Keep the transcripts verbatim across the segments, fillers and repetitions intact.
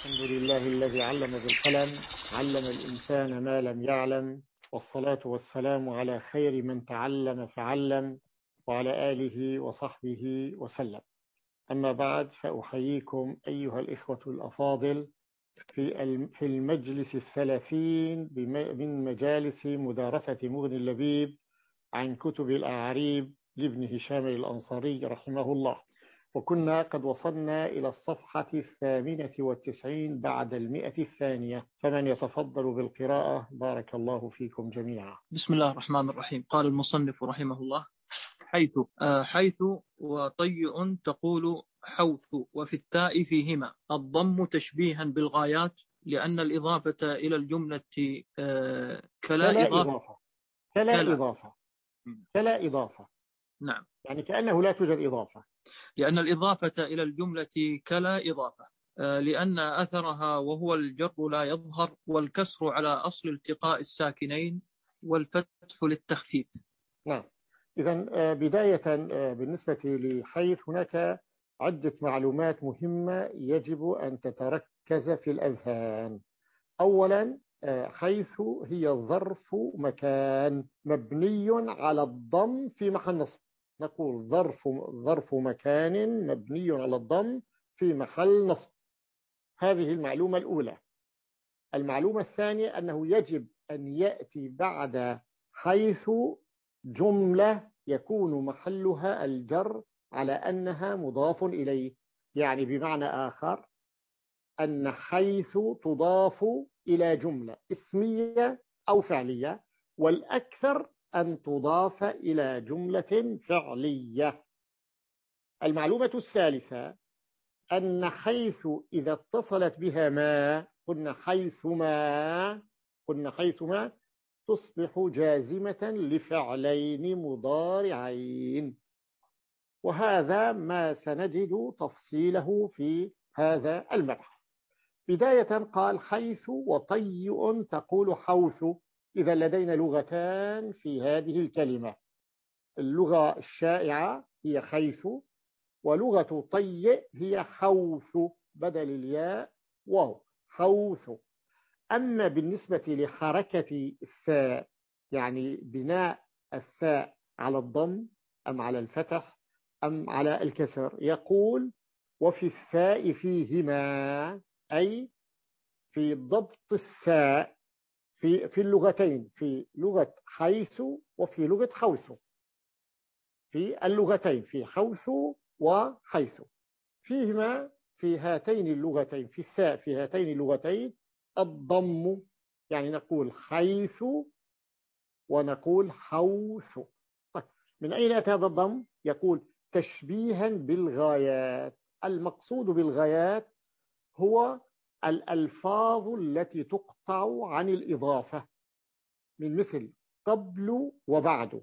الحمد لله الذي علم بالقلم علم الإنسان ما لم يعلم، والصلاة والسلام على خير من تعلم فعلم، وعلى آله وصحبه وسلم. أما بعد، فأحييكم أيها الإخوة الأفاضل في في المجلس الثلاثين من مجالس مدارسة مغني اللبيب عن كتب الأعاريب لابن هشام الأنصاري رحمه الله. وكنا قد وصلنا إلى الصفحة الثامنة والتسعين بعد المئة الثانية، فمن يتفضل بالقراءة بارك الله فيكم جميعا. بسم الله الرحمن الرحيم. قال المصنف رحمه الله: حيث آه حيث وطيء تقول حوث، وفي التاء فيهما الضم تشبيها بالغايات، لأن الإضافة إلى الجملة آه كلا, كلا إضافة إضافة كلا كلا. إضافة كلا إضافة نعم، يعني كأنه لا توجد إضافة، لأن الإضافة إلى الجملة كلا إضافة، آه لأن أثرها وهو الجر لا يظهر، والكسر على أصل التقاء الساكنين، والفتح للتخفيف. نعم. إذن بداية بالنسبة لحيث، هناك عدة معلومات مهمة يجب أن تتركز في الأذهان. أولا، حيث هي ظرف مكان مبني على الضم في محل نصب. نقول ظرف ظرف مكان مبني على الضم في محل نصب. هذه المعلومة الأولى. المعلومة الثانية أنه يجب أن يأتي بعد حيث جملة يكون محلها الجر على أنها مضاف إليه، يعني بمعنى آخر أن حيث تضاف إلى جملة اسمية أو فعلية، والأكثر أن تضاف إلى جملة فعلية. المعلومة الثالثة أن حيث إذا اتصلت بها ما، قلنا حيثما قلنا حيثما تصبح جازمة لفعلين مضارعين، وهذا ما سنجد تفصيله في هذا المبحث. بداية قال حيث وطيء تقول حوث. إذا لدينا لغتان في هذه الكلمة، اللغة الشائعة هي حيث، ولغة طيء هي حوث بدل الياء وهو حوث. أما بالنسبة لحركة الثاء، يعني بناء الثاء على الضم أم على الفتح أم على الكسر، يقول وفي الثاء فيهما، أي في ضبط الثاء في في اللغتين، في لغة حيث وفي لغة حوث. في اللغتين، في حوث وحيث، فيهما في هاتين اللغتين، في الثاء في هاتين اللغتين الضم، يعني نقول حيث ونقول حوث. طيب، من أين أتى هذا الضم؟ يقول تشبيها بالغايات. المقصود بالغايات هو الألفاظ التي تقطع عن الإضافة، من مثل قبل وبعد،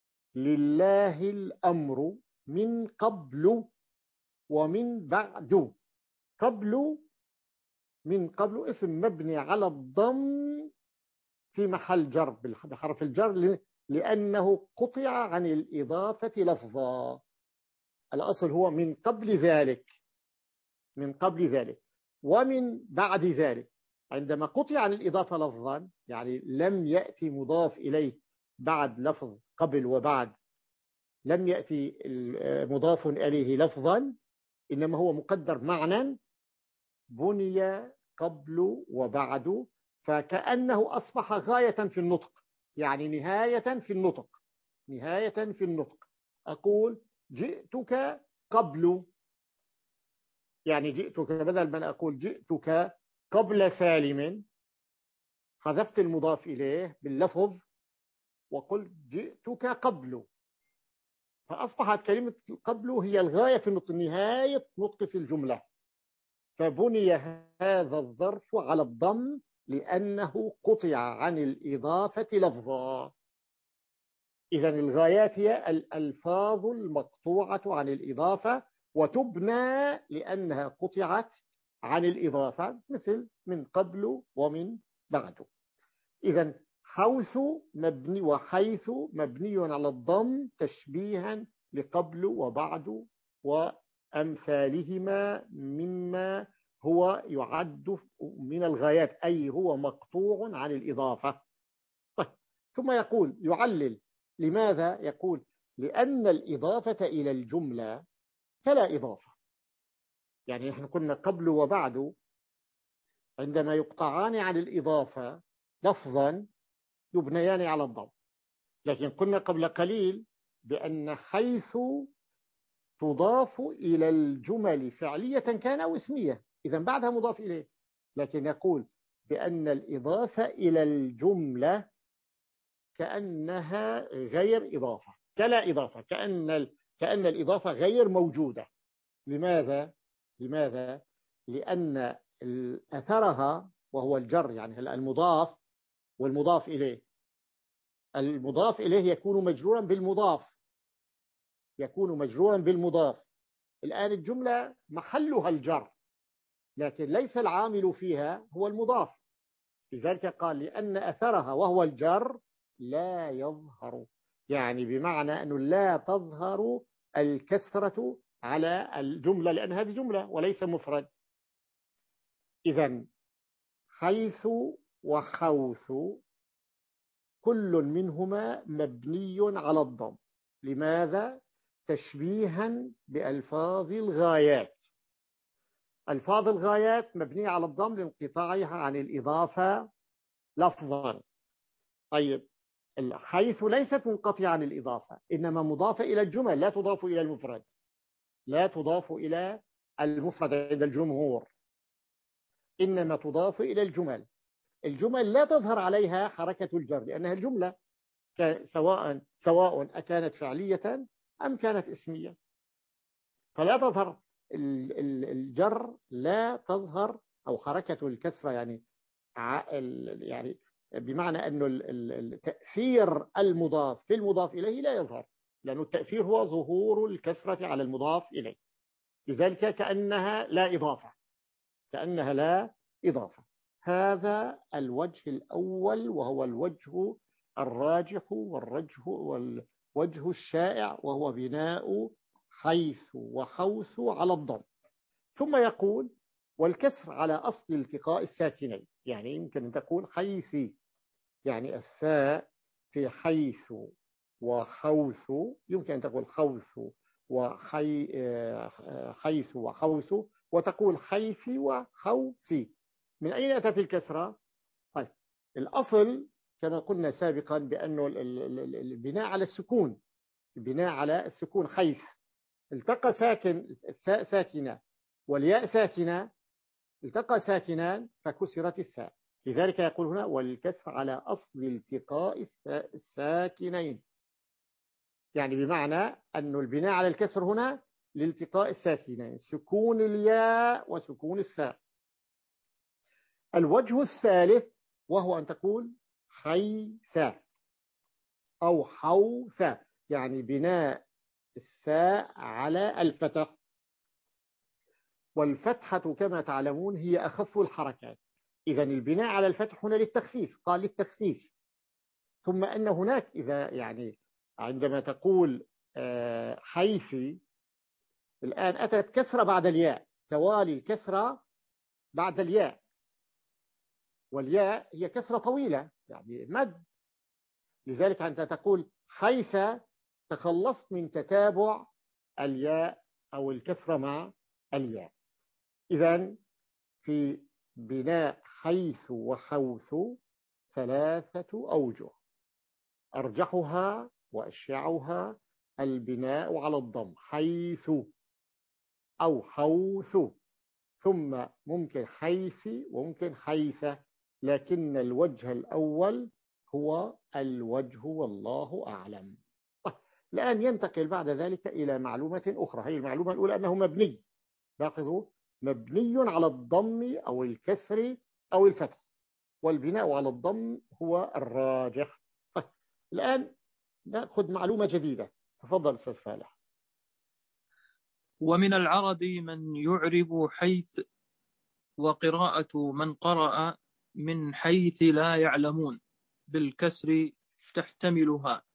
لله الأمر، من قبل ومن بعد. قبل من قبل اسم مبني على الضم في محل جر بحرف الجر، لأنه قطع عن الإضافة لفظا. الأصل هو من قبل ذلك من قبل ذلك ومن بعد ذلك. عندما قطع عن الإضافة لفظا، يعني لم يأتي مضاف إليه بعد لفظ قبل وبعد، لم يأتي مضاف إليه لفظا، إنما هو مقدر معنى، بني قبل وبعد، فكأنه أصبح غاية في النطق، يعني نهاية في النطق نهاية في النطق. أقول جئتك قبل، يعني جئتك، بدل من أقول جئتك قبل سالم، حذفت المضاف إليه باللفظ وقلت جئتك قبل، فأصبحت كلمة قبل هي الغاية في النطق، نهاية نطق في الجملة. فبني هذا الظرف على الضم لأنه قطع عن الإضافة لفظا. إذن الغايات هي الألفاظ المقطوعة عن الإضافة، وتبنى لأنها قطعت عن الإضافة، مثل من قبل ومن بعد. إذن حوث مبني وحيث مبني على الضم تشبيها لقبل وبعد وأمثالهما مما هو يعد من الغايات، أي هو مقطوع عن الإضافة. طيب. ثم يقول يعلل لماذا؟ يقول لأن الإضافة إلى الجملة فلا إضافة. يعني نحن كنا قبل وبعد عندما يقطعان عن الإضافة لفظا يبنيان على الضم، لكن قلنا قبل قليل بأن حيث تضاف إلى الجمل فعلية كان أو اسمية، إذا بعدها مضاف إليه، لكن يقول بأن الإضافة إلى الجملة كأنها غير إضافة، كلا إضافة، كأن كأن الإضافة غير موجودة. لماذا؟ لماذا؟ لأن أثرها وهو الجر، يعني المضاف والمضاف إليه، المضاف إليه يكون مجرورا بالمضاف، يكون مجرورا بالمضاف. الآن الجملة محلها الجر، لكن ليس العامل فيها هو المضاف، لذلك قال لأن أثرها وهو الجر لا يظهر، يعني بمعنى أنه لا تظهر الكسرة على الجملة، لأن هذه جملة وليس مفرد. إذن حيث وحوث كل منهما مبني على الضم. لماذا؟ تشبيها بألفاظ الغايات. ألفاظ الغايات مبنية على الضم لانقطاعها عن الإضافة لفظا. طيب، حيث ليست منقطعة عن الإضافة، إنما مضافة إلى الجمل، لا تضاف إلى المفرد، لا تضاف إلى المفرد عند الجمهور، إنما تضاف إلى الجمل. الجمل لا تظهر عليها حركة الجر لأنها الجملة، سواء سواء أكانت فعلية أم كانت اسمية، فلا تظهر الجر، لا تظهر، أو حركة الكسرة، يعني يعني بمعنى أنه التأثير المضاف في المضاف إليه لا يظهر، لأن التأثير هو ظهور الكسرة على المضاف إليه، لذلك كأنها لا إضافة، كأنها لا إضافة. هذا الوجه الأول، وهو الوجه الراجح والرجح والوجه الشائع، وهو بناء حيث وحوث على الضم. ثم يقول والكسر على أصل التقاء الساكنين، يعني يمكن أن تقول حيث، يعني الثاء في حيث وحوث، يمكن أن تقول حوث وحي حيث وحوث، وتقول حيث وحوث. من أين أتت الكسرة؟ طيب، الأصل كما قلنا سابقا بأنه البناء على السكون، البناء على السكون. حيث التقى ساكن، الثاء ساكنة والياء ساكنة، التقى ساكنان فكسرت الثاء، لذلك يقول هنا والكسر على أصل التقاء الساكنين، يعني بمعنى أن البناء على الكسر هنا لالتقاء الساكنين، سكون الياء وسكون الثاء. الوجه الثالث وهو أن تقول حيث أو حوث، يعني بناء الثاء على الفتح، والفتحة كما تعلمون هي أخف الحركات، إذن البناء على الفتح هنا للتخفيف، قال للتخفيف. ثم أن هناك إذا يعني عندما تقول حيث، الآن أتت كسرة بعد الياء، توالي الكسرة بعد الياء، والياء هي كسرة طويلة يعني مد، لذلك أنت تقول حيث تخلصت من تتابع الياء أو الكسرة مع الياء. إذن في بناء حيث وحوث ثلاثة أوجه، أرجحها وأشيعها البناء على الضم، حيث أو حوث، ثم ممكن حيث وممكن حيث، لكن الوجه الأول هو الوجه والله أعلم. الآن ينتقل بعد ذلك إلى معلومة أخرى، هي المعلومة الأولى أنه مبني، لاحظوا مبني على الضم أو الكسر أو الفتح، والبناء على الضم هو الراجح. الآن نأخذ معلومة جديدة، تفضل أستاذ فالح. ومن العرب من يعرب حيث، وقراءة من قرأ من حيث لا يعلمون بالكسر تحتملها،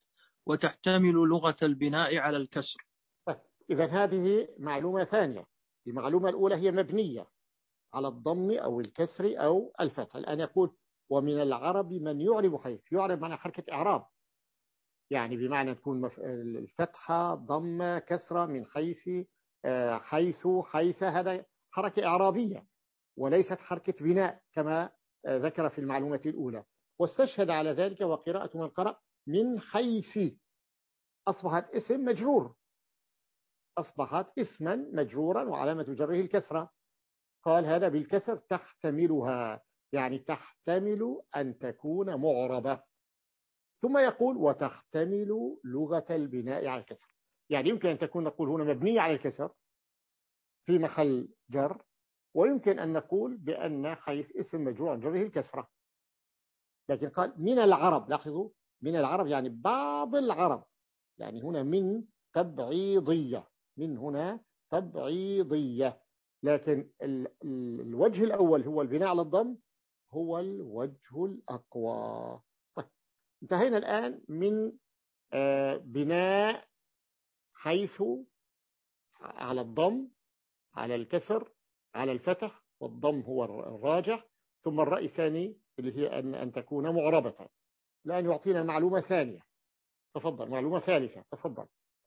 وتحتمل لغة البناء على الكسر. إذن هذه معلومة ثانية، المعلومة الأولى هي مبنية على الضم أو الكسر أو الفتح. الآن يقول ومن العرب من يعرب حيث. يعرب معنى حركة إعراب، يعني بمعنى تكون الفتحة ضم كسرة من حيث حيث حيث، هذا حركة إعرابية وليست حركة بناء كما ذكر في المعلومة الأولى. واستشهد على ذلك وقراءة من قرأ من حيث، أصبحت اسم مجرور، أصبحت اسما مجرورا وعلامة جره الكسرة. قال هذا بالكسر تحتملها، يعني تحتمل أن تكون معربة. ثم يقول وتحتمل لغة البناء على الكسر، يعني يمكن أن تكون نقول هنا مبنية على الكسر في محل جر، ويمكن أن نقول بأن حيث اسم مجرور عن جره الكسرة. لكن قال من العرب، لاحظوا من العرب يعني بعض العرب، يعني هنا من تبعيضية، من هنا تبعيضية. لكن الوجه الأول هو البناء على الضم، هو الوجه الأقوى. طيب انتهينا الآن من بناء حيث على الضم، على الكسر، على الفتح، والضم هو الراجح. ثم الرأي الثاني اللي هي أن أن تكون معربة. الآن يعطينا معلومة ثانية، تفضل. معلومة ثالثة، تفضل.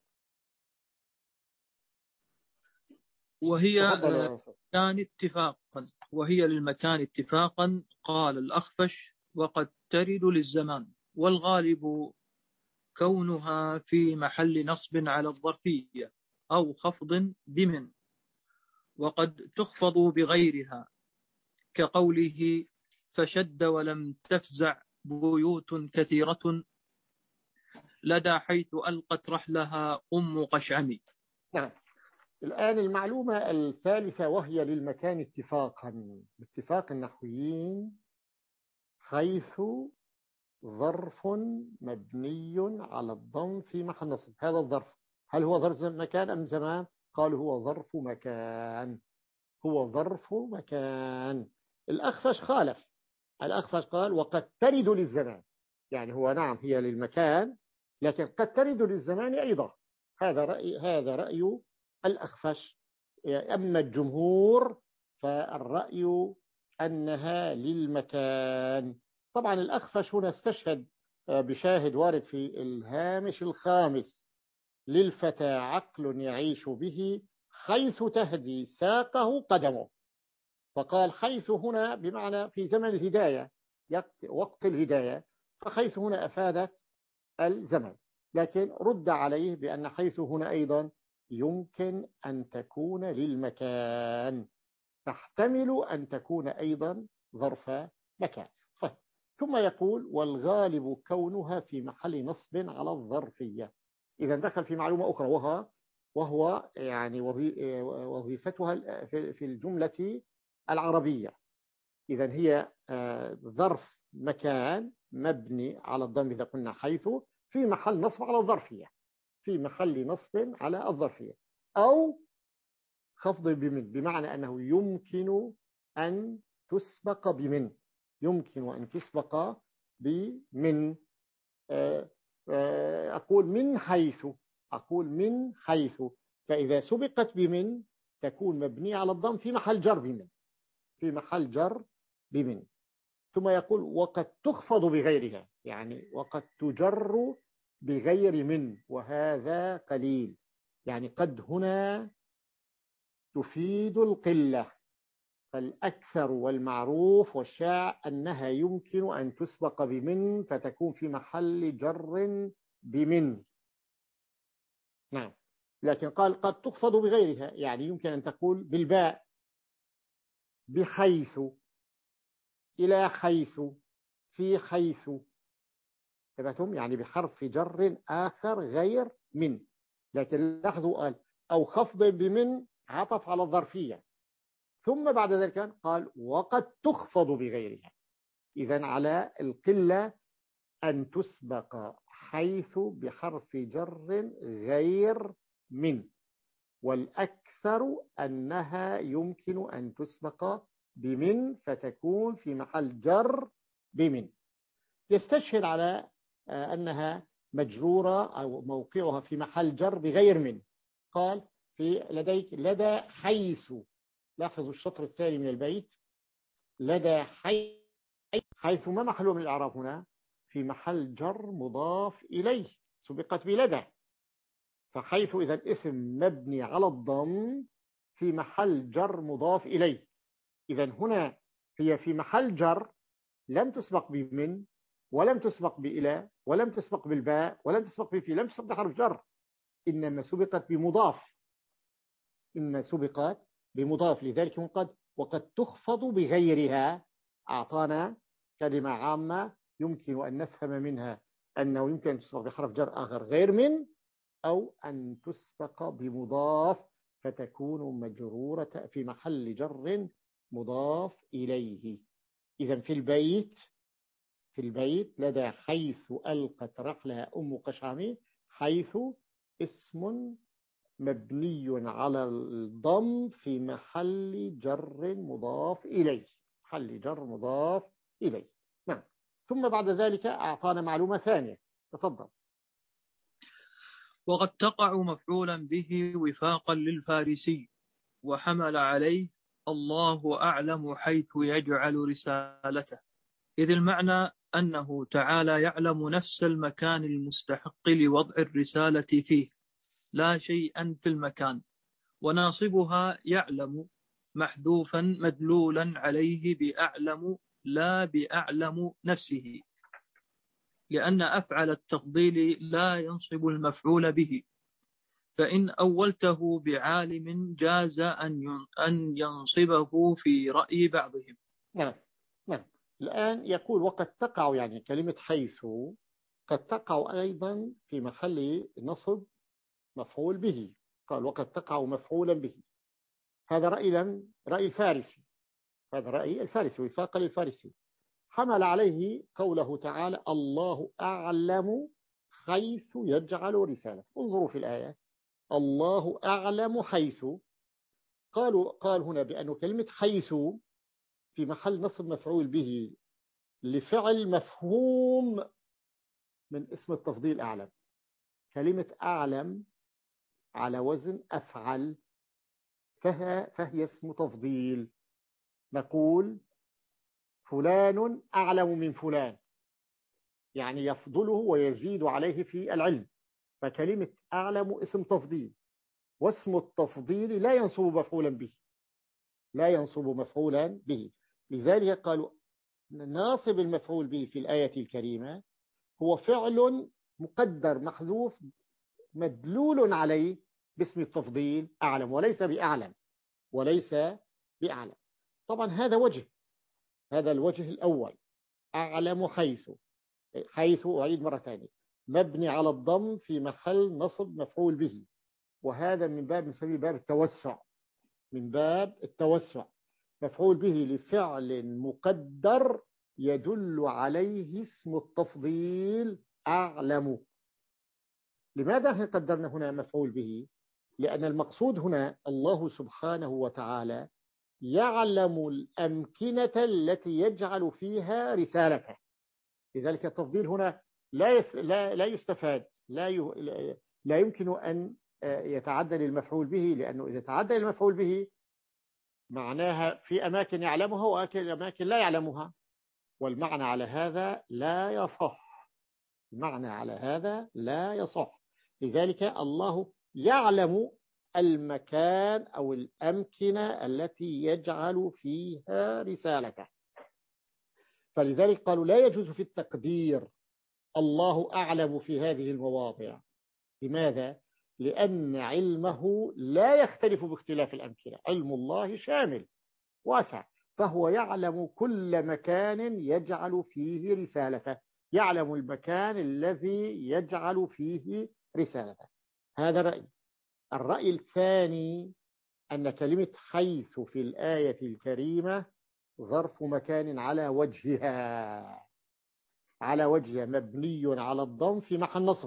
وهي كان اتفاقا، وهي للمكان اتفاقا. قال الأخفش وقد ترد للزمان، والغالب كونها في محل نصب على الظرفية أو خفض بمن، وقد تخفض بغيرها كقوله فشد ولم تفزع بيوت كثيرة لدى حيث ألقت رحلها أم قشعمي. نعم. الآن المعلومة الثالثة وهي للمكان اتفاقا، باتفاق النحويين، حيث ظرف مبني على الضم في محل نصب. هذا الظرف هل هو ظرف مكان أم زمان؟ قالوا هو ظرف مكان، هو ظرف مكان. الأخفش خالف، الأخفش قال وقد ترد للزمان، يعني هو نعم هي للمكان لكن قد ترد للزمان أيضا. هذا رأي هذا رأي الأخفش. أما الجمهور فالرأي أنها للمكان. طبعا الأخفش هنا استشهد بشاهد وارد في الهامش الخامس للفتى عقل يعيش به حيث تهدي ساقه قدمه. فقال حيث هنا بمعنى في زمن الهداية، وقت الهداية، فحيث هنا أفادت الزمن. لكن رد عليه بأن حيث هنا أيضا يمكن أن تكون للمكان، تحتمل أن تكون أيضا ظرف مكان. ثم يقول والغالب كونها في محل نصب على الظرفية. إذا دخل في معلومة أخرى وهو وهو يعني وظيفتها في الجملة العربية. إذا هي ظرف مكان مبني على الضم إذا قلنا حيث، في محل نصب على الظرفية، في محل نصب على الظرفية، أو خفض بمن، بمعنى أنه يمكن أن تسبق بمن، يمكن أن تسبق بمن. أقول من حيث، أقول من حيث، فإذا سبقت بمن تكون مبنية على الضم في محل جر بمن، في محل جر بمن. ثم يقول وقد تخفض بغيرها، يعني وقد تجر بغير من، وهذا قليل. يعني قد هنا تفيد القلة، فالأكثر والمعروف والشائع أنها يمكن أن تسبق بمن فتكون في محل جر بمن. نعم. لكن قال قد تخفض بغيرها، يعني يمكن أن تقول بالباء، بحيث، إلى حيث، في حيث، تبعتم يعني بحرف جر آخر غير من. لكن لاحظوا قال أو خفض بمن عطف على الظرفية، ثم بعد ذلك قال وقد تخفض بغيرها. إذن على القلة أن تسبق حيث بحرف جر غير من، والأكثر أنها يمكن أن تسبق بمن فتكون في محل جر بمن. يستشهد على أنها مجرورة أو موقعها في محل جر بغير من. قال في لديك لدى حيث. لاحظوا الشطر الثاني من البيت، لدى حيث. حيث ما محله من الإعراب هنا؟ في محل جر مضاف إليه، سبقت بلدى. فحيث إذا اسم مبني على الضم في محل جر مضاف إليه. إذا هنا هي في محل جر، لم تسبق بمن، ولم تسبق بإلى، ولم تسبق بالباء، ولم تسبق بفي، لم تسبق بحرف جر، إنما سبقت بمضاف. إنما سبقت بمضاف. لذلك قد وقد تخفض بغيرها. أعطانا كلمة عامة يمكن أن نفهم منها أنه يمكن أن تسبق بحرف جر آخر غير من، أو أن تسبق بمضاف فتكون مجرورة في محل جر مضاف إليه. إذا في البيت في البيت لدى حيث ألقت رحلها أم قشعمي، حيث اسم مبني على الضم في محل جر مضاف إليه، محل جر مضاف إليه. نعم. ثم بعد ذلك أعطانا معلومة ثانية، تفضل. وقد تقع مفعولا به وفاقا للفارسي، وحمل عليه الله أعلم حيث يجعل رسالته، إذ المعنى أنه تعالى يعلم نفس المكان المستحق لوضع الرسالة فيه لا شيئا في المكان. وناصبها يعلم محذوفا مدلولا عليه بأعلم لا بأعلم نفسه، لأن أفعل التفضيل لا ينصب المفعول به، فإن أولته بعالم جاز أن ينصبه في رأي بعضهم. نعم نعم. الآن يقول وقد تقع، يعني كلمة حيث قد تقع أيضا في محل نصب مفعول به. قال وقد تقع مفعولا به. هذا رأي لم رأي الفارسي، هذا رأي الفارسي وفاق للفارسي. حمل عليه قوله تعالى الله أعلم حيث يجعل رسالة. انظروا في الآية، الله أعلم حيث. قالوا قال هنا بأن كلمة حيث في محل نصب مفعول به لفعل مفهوم من اسم التفضيل أعلم. كلمة أعلم على وزن أفعل، فهي, فهي اسم تفضيل. نقول فلان أعلم من فلان، يعني يفضله ويزيد عليه في العلم. فكلمة أعلم اسم تفضيل، واسم التفضيل لا ينصب مفعولا به، لا ينصب مفعولا به. لذلك قالوا ناصب المفعول به في الآية الكريمة هو فعل مقدر محذوف مدلول عليه باسم التفضيل أعلم، وليس بأعلم، وليس بأعلم. طبعا هذا وجه، هذا الوجه الأول. أعلم حيث، حيث أعيد مرة ثانية مبني على الضم في محل نصب مفعول به، وهذا من باب نسميه باب التوسع، من باب التوسع. مفعول به لفعل مقدر يدل عليه اسم التفضيل أعلم. لماذا قدرنا هنا مفعول به؟ لأن المقصود هنا الله سبحانه وتعالى يعلم الأمكنة التي يجعل فيها رسالته. لذلك التفضيل هنا لا يس لا لا يستفاد، لا ي... لا يمكن أن يتعدى للمفعول به، لأنه إذا تعدى للمفعول به معناها في أماكن يعلمها وأماكن لا يعلمها، والمعنى على هذا لا يصح، المعنى على هذا لا يصح. لذلك الله يعلم المكان أو الأمكنة التي يجعل فيها رسالته. فلذلك قالوا لا يجوز في التقدير الله أعلم في هذه المواضع. لماذا؟ لأن علمه لا يختلف باختلاف الأمكنة، علم الله شامل واسع، فهو يعلم كل مكان يجعل فيه رسالته، يعلم المكان الذي يجعل فيه رسالته. هذا رأي. الرأي الثاني أن كلمة حيث في الآية الكريمة ظرف مكان على وجهها، على وجهها مبني على الضم في محل نصب،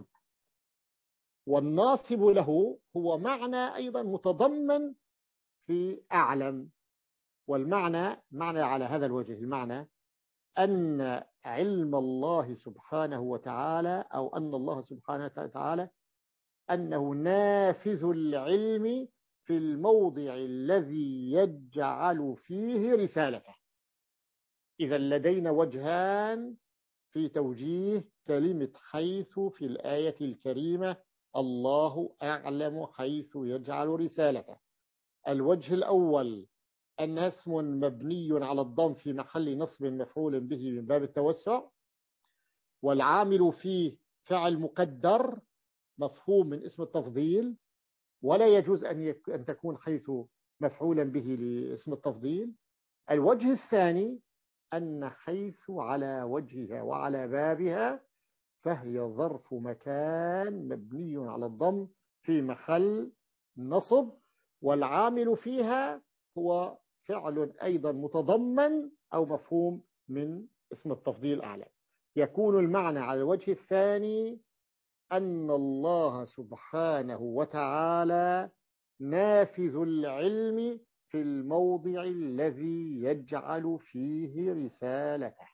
والناصب له هو معنى أيضا متضمن في أعلم. والمعنى معنى على هذا الوجه، المعنى أن علم الله سبحانه وتعالى، أو أن الله سبحانه وتعالى أنه نافذ العلم في الموضع الذي يجعل فيه رسالته. إذا لدينا وجهان في توجيه كلمة حيث في الآية الكريمة: الله أعلم حيث يجعل رسالته. الوجه الأول أنه اسم مبني على الضم في محل نصب مفعول به من باب التوسع، والعامل فيه فعل مقدر مفهوم من اسم التفضيل، ولا يجوز أن أن تكون حيث مفعولا به لاسم التفضيل. الوجه الثاني أن حيث على وجهها وعلى بابها فهي ظرف مكان مبني على الضم في محل نصب، والعامل فيها هو فعل أيضا متضمن أو مفهوم من اسم التفضيل أعلى. يكون المعنى على الوجه الثاني أن الله سبحانه وتعالى نافذ العلم في الموضع الذي يجعل فيه رسالته.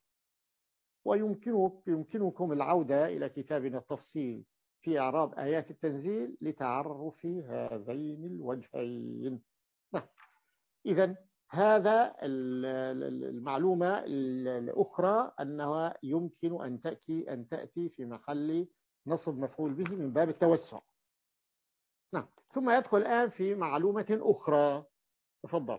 ويمكنكم العودة إلى كتابنا التفصيل في إعراب آيات التنزيل لتعرف هذين الوجهين. إذن هذا المعلومة الأخرى أنها يمكن أن تأتي أن تأتي في محل نصب مفعول به من باب التوسع. نعم. ثم يدخل الآن في معلومة أخرى. تفضل.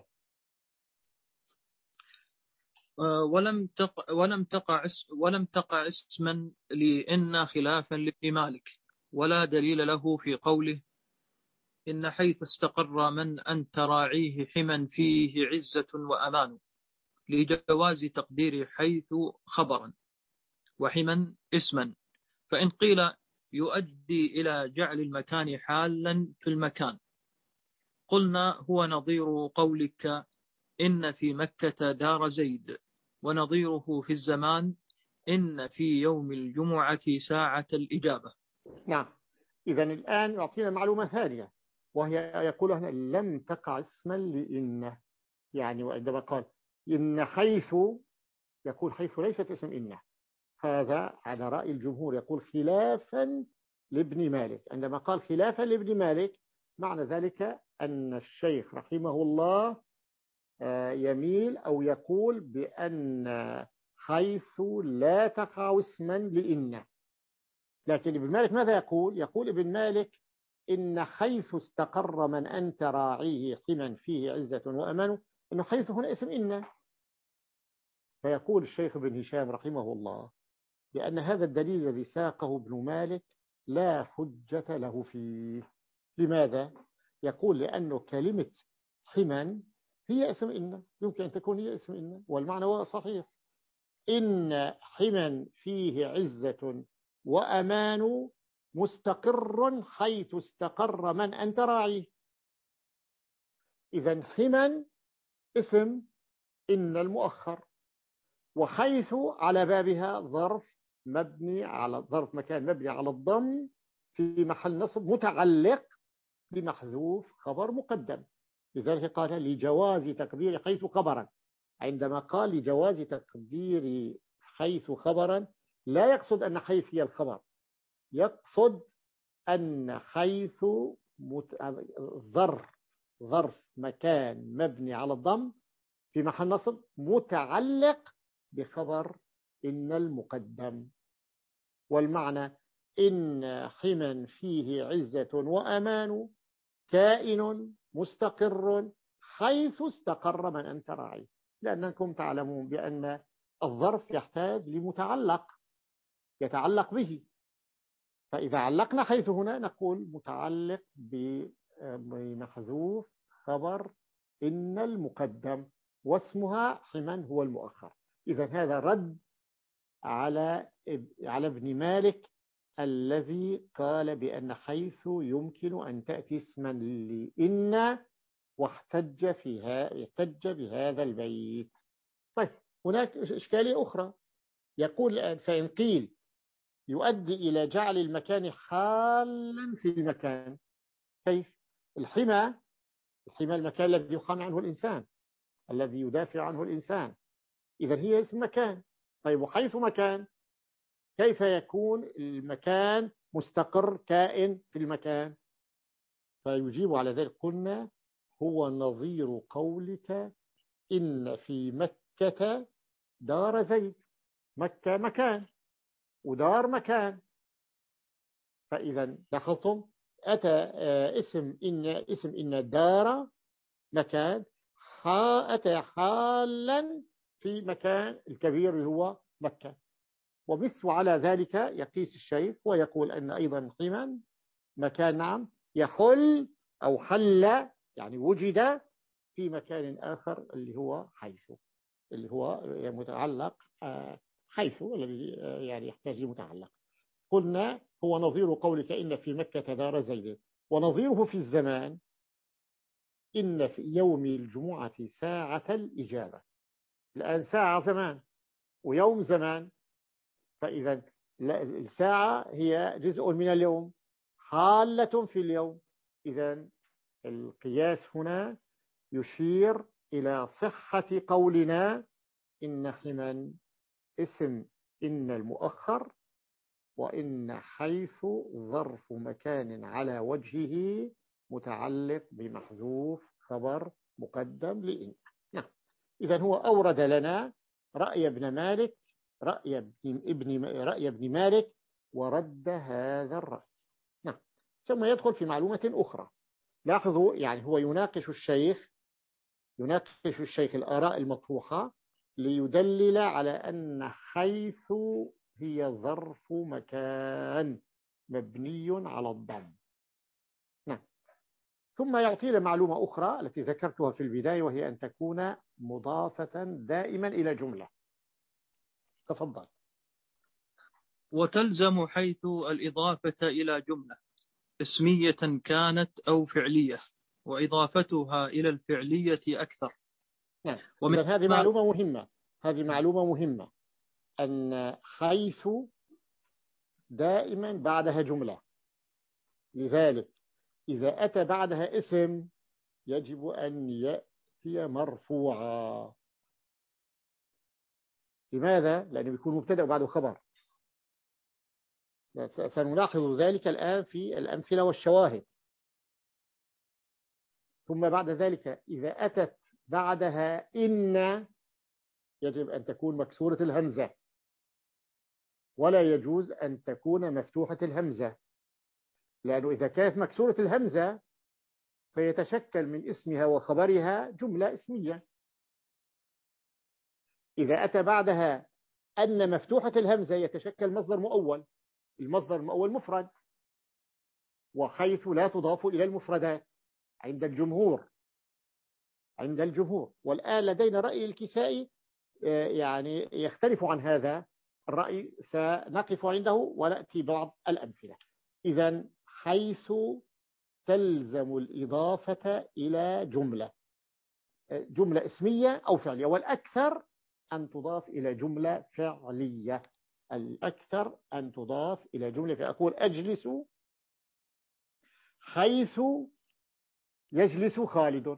ولم تقع ولم تقع ولم تقع اسما لإن خلافا لابن مالك، ولا دليل له في قوله إن حيث استقر من أن تراعيه حما فيه عزة وأمان، لجواز تقدير حيث خبرا وحما اسما. فإن قيل يؤدي إلى جعل المكان حالا في المكان، قلنا هو نظير قولك إن في مكة دار زيد، ونظيره في الزمان إن في يوم الجمعة ساعة الإجابة. نعم. إذن الآن يعطينا معلومة ثانية، وهي يقول هنا لم تقع اسما لإن. يعني وعندما قال إن حيث، يقول حيث ليست اسم إن. هذا على رأي الجمهور يقول خلافا لابن مالك. عندما قال خلافا لابن مالك معنى ذلك أن الشيخ رحمه الله يميل أو يقول بأن حيث لا تقع اسما لإن. لكن ابن مالك ماذا يقول؟ يقول ابن مالك إن حيث استقر من أنت راعيه حما فيه عزة وأمان، إنه حيث هنا اسم إن. فيقول الشيخ ابن هشام رحمه الله بأن هذا الدليل الذي ساقه ابن مالك لا حجة له فيه. لماذا؟ يقول لأنه كلمة حما هي اسم إن، يمكن أن تكون هي اسم إن، والمعنى هو صحيح. إن حما فيه عزة وأمان مستقر حيث استقر من أنت راعيه. إذن حما اسم إن المؤخر، وحيث على بابها ظرف مبني على ظرف مكان مبني على الضم في محل نصب متعلق بمحذوف خبر مقدم. لذلك قال لجواز تقدير حيث خبرا. عندما قال لجواز تقدير حيث خبرا لا يقصد أن حيث هي الخبر، يقصد أن حيث مت... ظرف ظرف مكان مبني على الضم في محل نصب متعلق بخبر إن المقدم. والمعنى إن حما فيه عزة وأمان كائن مستقر حيث استقر من أنت راعي. لأنكم تعلمون بأن الظرف يحتاج لمتعلق يتعلق به، فإذا علقنا حيث هنا نقول متعلق بمحذوف خبر إن المقدم، واسمها حما هو المؤخر. إذا هذا رد على على ابن مالك الذي قال بأن حيث يمكن أن تأتي اسما لإن، واحتج فيها احتج بهذا البيت. طيب هناك إشكالية أخرى. يقول الآن فإن قيل يؤدي إلى جعل المكان حالا في المكان. كيف؟ الحمى الحمى المكان الذي يحامي عنه الإنسان، الذي يدافع عنه الإنسان. إذا هي اسم مكان. طيب وحيث مكان، كيف يكون المكان مستقر كائن في المكان؟ فيجيب على ذلك قلنا هو نظير قولك إن في مكة دار زيد. مكة مكان ودار مكان. فإذا لاحظتم أتى اسم إن اسم إن دار مكان، أتى حالا في مكان الكبير اللي هو مكة. ومثل على ذلك يقيس الشيخ ويقول أن أيضا حما مكان نعم يحل أو حل يعني وجد في مكان آخر اللي هو حيث، اللي هو متعلق حيث الذي يعني يحتاج لمتعلق. قلنا هو نظير قولك إن في مكة دار زيد، ونظيره في الزمان إن في يوم الجمعة ساعة الإجابة. الآن ساعة زمان ويوم زمان، فإذا الساعة هي جزء من اليوم حالة في اليوم. إذا القياس هنا يشير إلى صحة قولنا إن حما اسم إن المؤخر، وإن حيث ظرف مكان على وجهه متعلق بمحذوف خبر مقدم لإن. نعم. إذن هو أورد لنا رأي ابن مالك رأي ابن رأي ابن مالك ورد هذا الرأي. نعم. ثم يدخل في معلومة أخرى. لاحظوا يعني هو يناقش الشيخ يناقش الشيخ الآراء المطروحة ليدلل على أن حيث هي ظرف مكان مبني على الضم. نعم. ثم يعطينا معلومة أخرى التي ذكرتها في البداية، وهي أن تكون مضافة دائما إلى جملة. تفضل. وتلزم حيث الإضافة إلى جملة اسمية كانت أو فعلية، وإضافتها إلى الفعلية أكثر. نعم. ومن هذه معلومة مهمة هذه معلومة مهمة أن حيث دائما بعدها جملة، لذلك إذا أتى بعدها اسم يجب أن يأتي مرفوعا. لماذا؟ لأنه بيكون مبتدأ وبعده خبر. سنلاحظ ذلك الآن في الأمثلة والشواهد. ثم بعد ذلك إذا أتت بعدها إن يجب أن تكون مكسورة الهمزة، ولا يجوز أن تكون مفتوحة الهمزة، لأنه إذا كانت مكسورة الهمزة فيتشكل من اسمها وخبرها جملة اسمية. إذا أتى بعدها أن مفتوحة الهمزة يتشكل مصدر مؤول، المصدر المؤول مفرد، وحيث لا تضاف إلى المفردات عند الجمهور عند الجمهور والآن لدينا رأي الكسائي يعني يختلف عن هذا الرأي، سنقف عنده ونأتي بعض الأمثلة. إذن حيث تلزم الإضافة إلى جملة جملة اسمية أو فعلية، والأكثر أن تضاف إلى جملة فعلية الأكثر أن تضاف إلى جملة. فأقول أجلس حيث يجلس خالد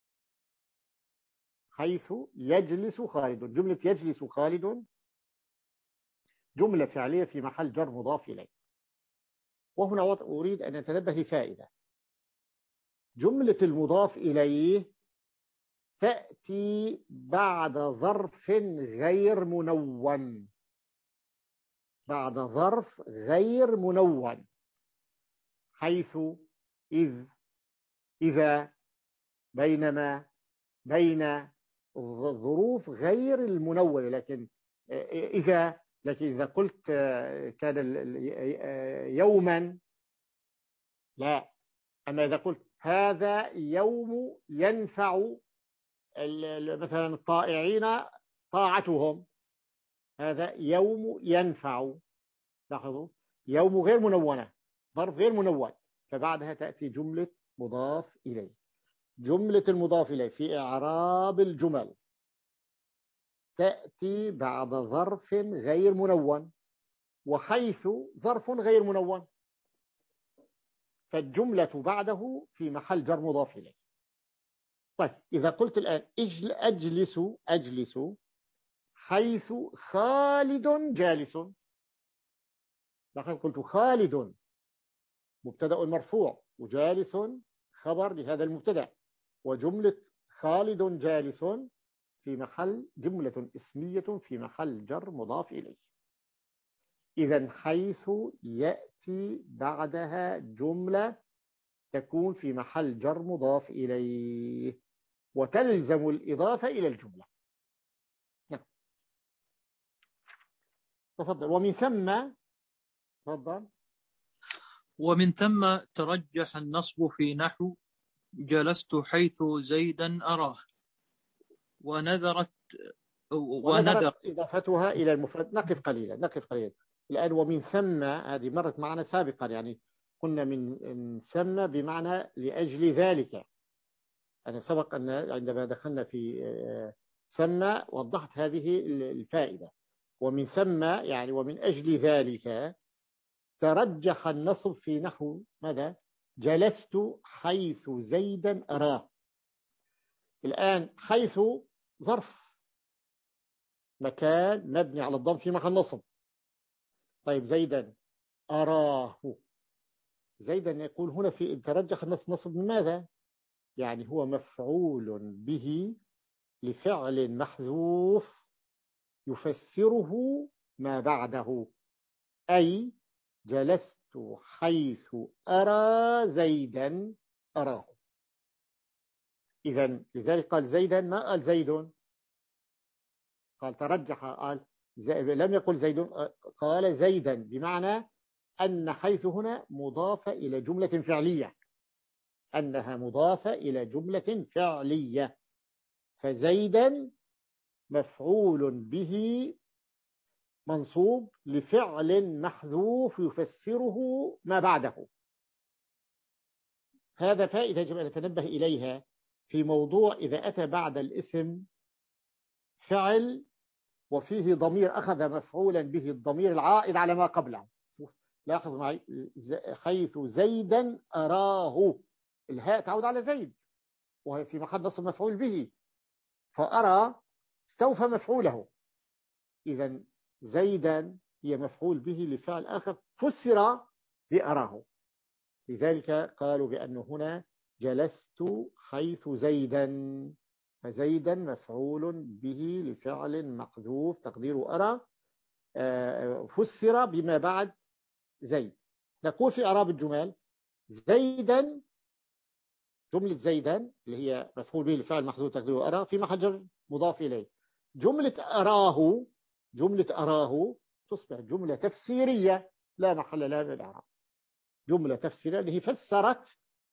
حيث يجلس خالد جملة يجلس خالد جملة فعلية في محل جر مضاف إليه. وهنا أريد أن نتنبه لفائدة. جملة المضاف إليه تأتي بعد ظرف غير منون بعد ظرف غير منون حيث، إذ، إذا، بينما، بين الظروف غير المنونة. لكن إذا لكن إذا قلت كان يوما لا. أما إذا قلت هذا يوم ينفع مثلا الطائعين طاعتهم، هذا يوم ينفع. لاحظوا يوم غير منونة، ظرف غير منون، فبعدها تأتي جملة مضاف إليه. جملة المضاف إليه في إعراب الجمل تأتي بعد ظرف غير منون، وحيث ظرف غير منون، فالجملة بعده في محل جر مضاف إليه. طيب إذا قلت الآن أجلس أجلس حيث خالد جالس، لقد قلت خالد مبتدأ مرفوع وجالس خبر لهذا المبتدأ، وجملة خالد جالس في محل جملة اسمية في محل جر مضاف إليه. إذن حيث يأتي بعدها جملة تكون في محل جر مضاف إليه وتلزم الإضافة إلى الجملة. نعم. تفضل. ومن ثم تفضل. ومن ثم ترجح النصب في نحو جلست حيث زيدا أراه. ونذرت ونذرت إضافتها إلى المفرد. نقف قليلا نقف قليلا الآن. ومن ثم هذه مرت معنا سابقا، يعني قلنا من ثم بمعنى لأجل ذلك. أنا سبق أن عندما دخلنا في ثم وضحت هذه الفائدة. ومن ثم يعني ومن أجل ذلك ترجح النصب في نحو ماذا؟ جلست حيث زيدا أراه. الآن حيث ظرف مكان مبني على الضم في محل نصب. طيب زيدا أراه، زيدا يقول هنا في ترجح النصب نصب من ماذا؟ يعني هو مفعول به لفعل محذوف يفسره ما بعده، أي جلست حيث أرى زيدا أراه. إذن لذلك قال زيدا، ما قال زيد، قال ترجح، قال لم يقل زيد، قال زيدا، بمعنى أن حيث هنا مضافة إلى جملة فعلية، أنها مضافة إلى جملة فعلية. فزيدا مفعول به منصوب لفعل محذوف يفسره ما بعده. هذا فائدة يجب أن نتنبه إليها في موضوع إذا أتى بعد الاسم فعل وفيه ضمير أخذ مفعولا به الضمير العائد على ما قبله. لاحظوا معي، حيث زيدا أراه، الهاء تعود على زيد وهي في محل نصب مفعول به، فأرى استوفى مفعوله. إذن زيدا هي مفعول به لفعل آخر فسر بأراه. لذلك قالوا بأنه هنا جلست حيث زيدا، فزيدا مفعول به لفعل محذوف تقدير أرى فسر بما بعد زيد. نقول في أعراب الجمال زيدا، جملة زيدا اللي هي مفعول به لفعل محذوف تقدير أرى في محل جر مضاف إليه. جملة أراه، جملة أراه تصبح جملة تفسيرية لا محل لها من الإعراب. جملة تفسيرية اللي هي فسرت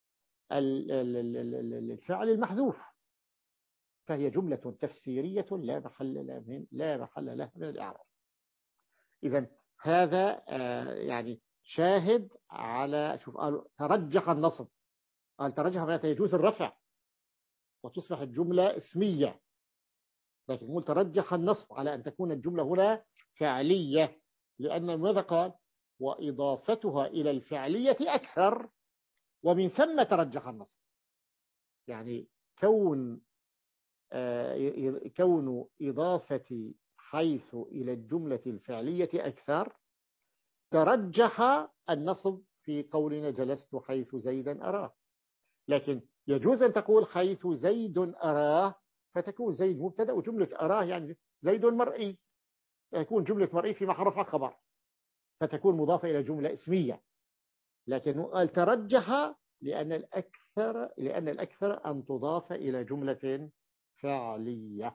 الفعل المحذوف، فهي جملة تفسيرية لا محل لها من لا محل لها من الإعراب. إذن هذا يعني شاهد على، شوف قالوا ترجح النصب، قال ترجح معناته يجوز الرفع وتصبح الجملة اسمية، لكن يقول ترجح النصب على أن تكون الجملة هنا فعلية، لأن ماذا قال؟ وإضافتها إلى الفعلية أكثر، ومن ثم ترجح النصب. يعني كون آه كون إضافة حيث إلى الجملة الفعلية أكثر ترجح النصب في قولنا جلست حيث زيدا أراه. لكن يجوز أن تقول حيث زيد أراه، فتكون زيد مبتدأ وجملة أراه يعني زيد مرئي، يكون جملة مرئي في محل رفع خبر، فتكون مضافة إلى جملة اسمية. لكن قال ترجح لأن الأكثر لأن الأكثر أن تضاف إلى جملة فعلية.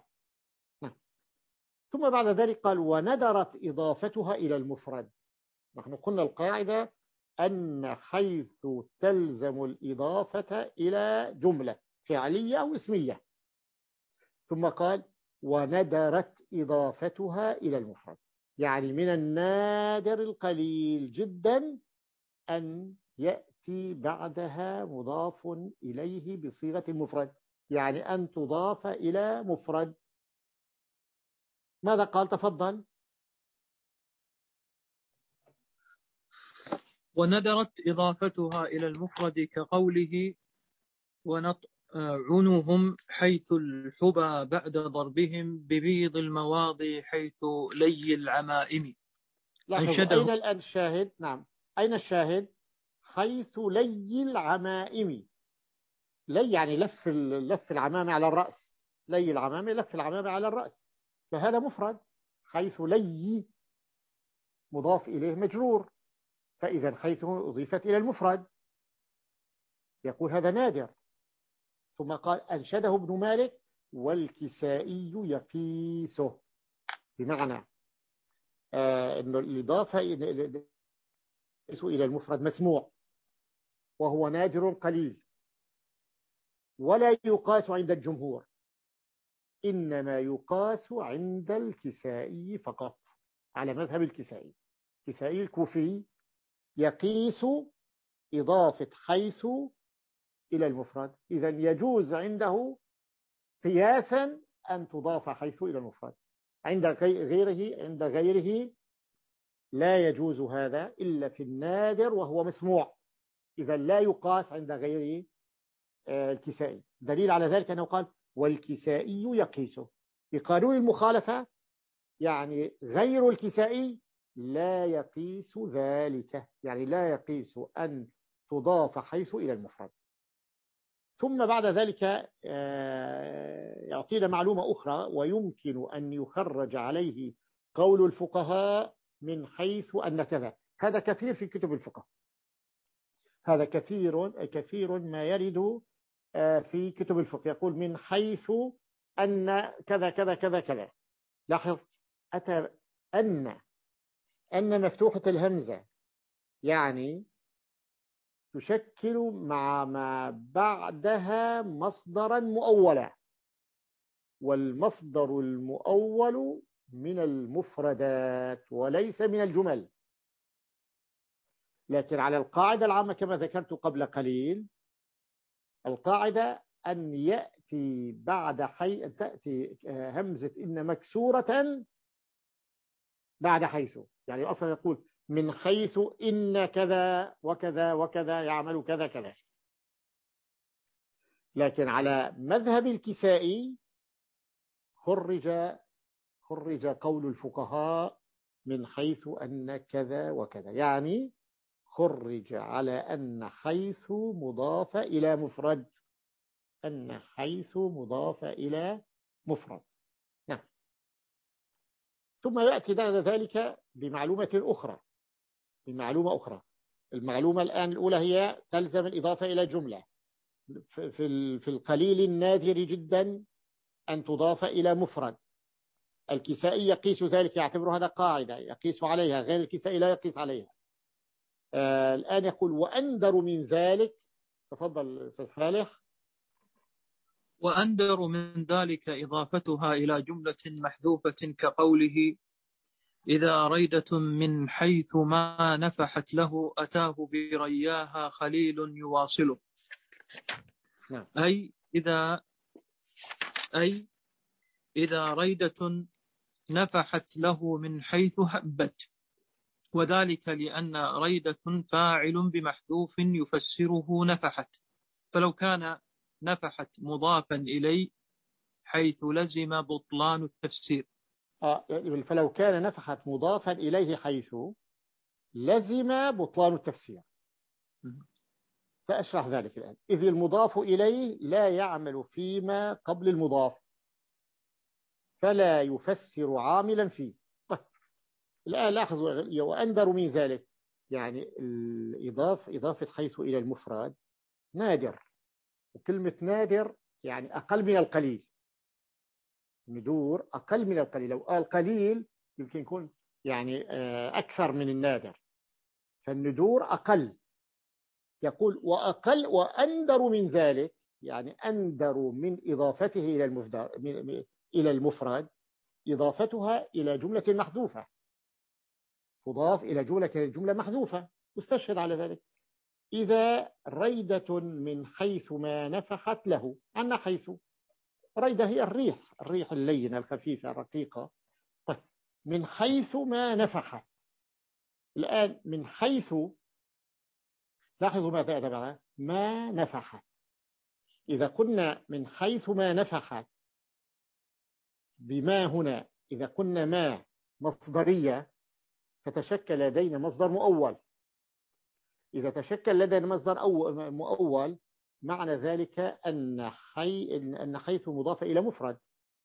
ثم بعد ذلك قال وندرت إضافتها إلى المفرد. نحن قلنا القاعدة أن حيث تلزم الإضافة إلى جملة فعلية أو اسمية. ثم قال وندرت إضافتها إلى المفرد، يعني من النادر القليل جدا أن يأتي بعدها مضاف إليه بصيغة المفرد، يعني أن تضاف إلى مفرد. ماذا قال؟ تفضل. وندرت إضافتها إلى المفرد كقوله ونطعنهم حيث الحبى بعد ضربهم ببيض المواضي حيث لي العمائم. أين الآن الشاهد؟ نعم، أين الشاهد؟ حيث لي العمائم. لي يعني لف لف العمامة على الرأس، لي العمامة لف العمامة على الرأس، فهذا مفرد، حيث لي مضاف إليه مجرور، فإذا حيث أضيفت إلى المفرد يقول هذا نادر. ثم قال أنشده ابن مالك والكسائي يقيسه، بمعنى آه أنه الإضافة إلى المفرد مسموع وهو نادر قليل، ولا يقاس عند الجمهور، إنما يقاس عند الكسائي فقط، على مذهب الكسائي. الكسائي الكوفي يقيس إضافة حيث إلى المفرد، إذا يجوز عنده قياسا أن تضاف حيث إلى المفرد. عند غيره عند غيره لا يجوز هذا إلا في النادر وهو مسموع، إذا لا يقاس عند غير الكسائي. دليل على ذلك أنه قال والكسائي يقيسه بقانون المخالفة، يعني غير الكسائي لا يقيس ذلك، يعني لا يقيس أن تضاف حيث إلى المفرد. ثم بعد ذلك يعطينا معلومة أخرى، ويمكن أن يخرج عليه قول الفقهاء من حيث أن كذا. هذا كثير في كتب الفقه، هذا كثير كثير ما يرد في كتب الفقه، يقول من حيث أن كذا كذا كذا كذا. لاحظ أتى أن أن مفتوحة الهمزة يعني تشكل مع ما بعدها مصدرا مؤولا، والمصدر المؤول من المفردات وليس من الجمل. لكن على القاعدة العامة كما ذكرت قبل قليل، القاعدة أن يأتي بعد حي... تأتي همزة إن مكسورة بعد حيث، يعني أصلا يقول من حيث إن كذا وكذا وكذا يعمل كذا كذا. لكن على مذهب الكسائي خرج خرج قول الفقهاء من حيث أن كذا وكذا، يعني خرج على أن حيث مضاف إلى مفرد، أن حيث مضاف إلى مفرد. نعم. ثم يأتي بعد ذلك بمعلومة أخرى بمعلومة أخرى المعلومة الآن الأولى هي تلزم الإضافة إلى جملة، في في القليل النادر جدا أن تضاف إلى مفرد. الكسائي يقيس ذلك، يعتبر هذا قاعدة يقيس عليها، غير الكسائي لا يقيس عليها. آه الآن يقول وأندر من ذلك. تفضل أستاذ صالح. وأندر من ذلك إضافتها إلى جملة محذوفة كقوله إذا ريدة من حيث ما نفحت له أتاه برياها خليل يواصله. نعم. أي إذا أي إذا ريدة نفحت له من حيث هبت، وذلك لأن ريدة فاعل بمحذوف يفسره نفحت، فلو كان نفحت مضافا إليه حيث لزم بطلان التفسير. آه فلو كان نفحت مضافا إليه حيث لزم بطلان التفسير. سأشرح ذلك الآن. إذ المضاف إليه لا يعمل فيما قبل المضاف، فلا يفسر عاملا فيه. طيب. الآن لاحظوا وأندر من ذلك، يعني الإضافة إضافة حيث إلى المفرد نادر، وكلمة نادر يعني أقل من القليل. ندور أقل من القليل، لو قال قليل يمكن يكون يعني أكثر من النادر، فالندور أقل. يقول وأقل وأندر من ذلك، يعني أندر من إضافته إلى المفرد إلى المفرد إضافتها إلى جملة محذوفة، تضاف إلى جملة جملة محذوفة. استشهد على ذلك إذا ريدة من حيث ما نفحت له. أن حيث ريدة هي الريح الريح اللينة الخفيفة الرقيقة. طيب من حيث ما نفحت. الآن من حيث لاحظوا ماذا أتبعها ما نفحت. إذا قلنا من حيث ما نفحت بما هنا، إذا قلنا ما مصدرية فتشكل لدينا مصدر مؤول. إذا تشكل لدينا مصدر أو مؤول معنى ذلك أن حي أن حيث مضافة إلى مفرد.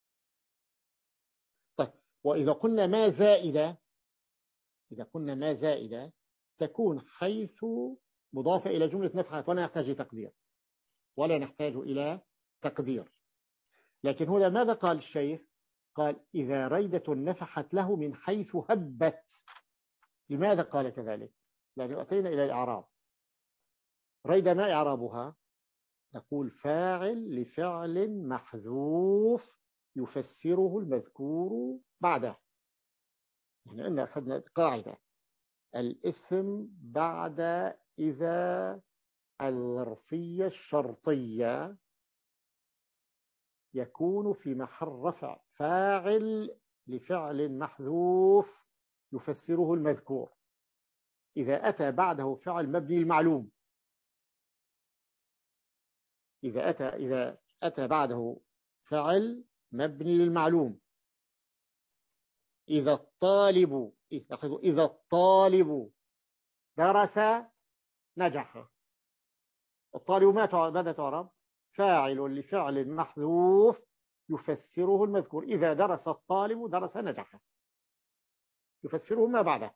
طيب وإذا قلنا ما زائدة، إذا قلنا ما زائدة تكون حيث مضافة إلى جملة نفحت ولا نحتاج تقدير، ولا نحتاج إلى تقدير. لكن هنا ماذا قال الشيخ؟ قال إذا ريدة نفحت له من حيث هبت. لماذا قال كذلك؟ لأنه أتينا إلى الإعراب. ريدة ما إعرابها؟ نقول فاعل لفعل محذوف يفسره المذكور بعده. يعني أن أخذنا قاعدة الاسم بعد إذا الظرفية الشرطية يكون في محل رفع فاعل لفعل محذوف يفسره المذكور. إذا أتى بعده فعل مبني المعلوم، إذا أتى إذا أتى بعده فعل مبني للمعلوم. إذا الطالب إذا الطالب درس نجح. الطالب ماذا تعرب؟ فاعل لفعل محذوف يفسره المذكور. إذا درس الطالب درس نجح، يفسره ما بعده.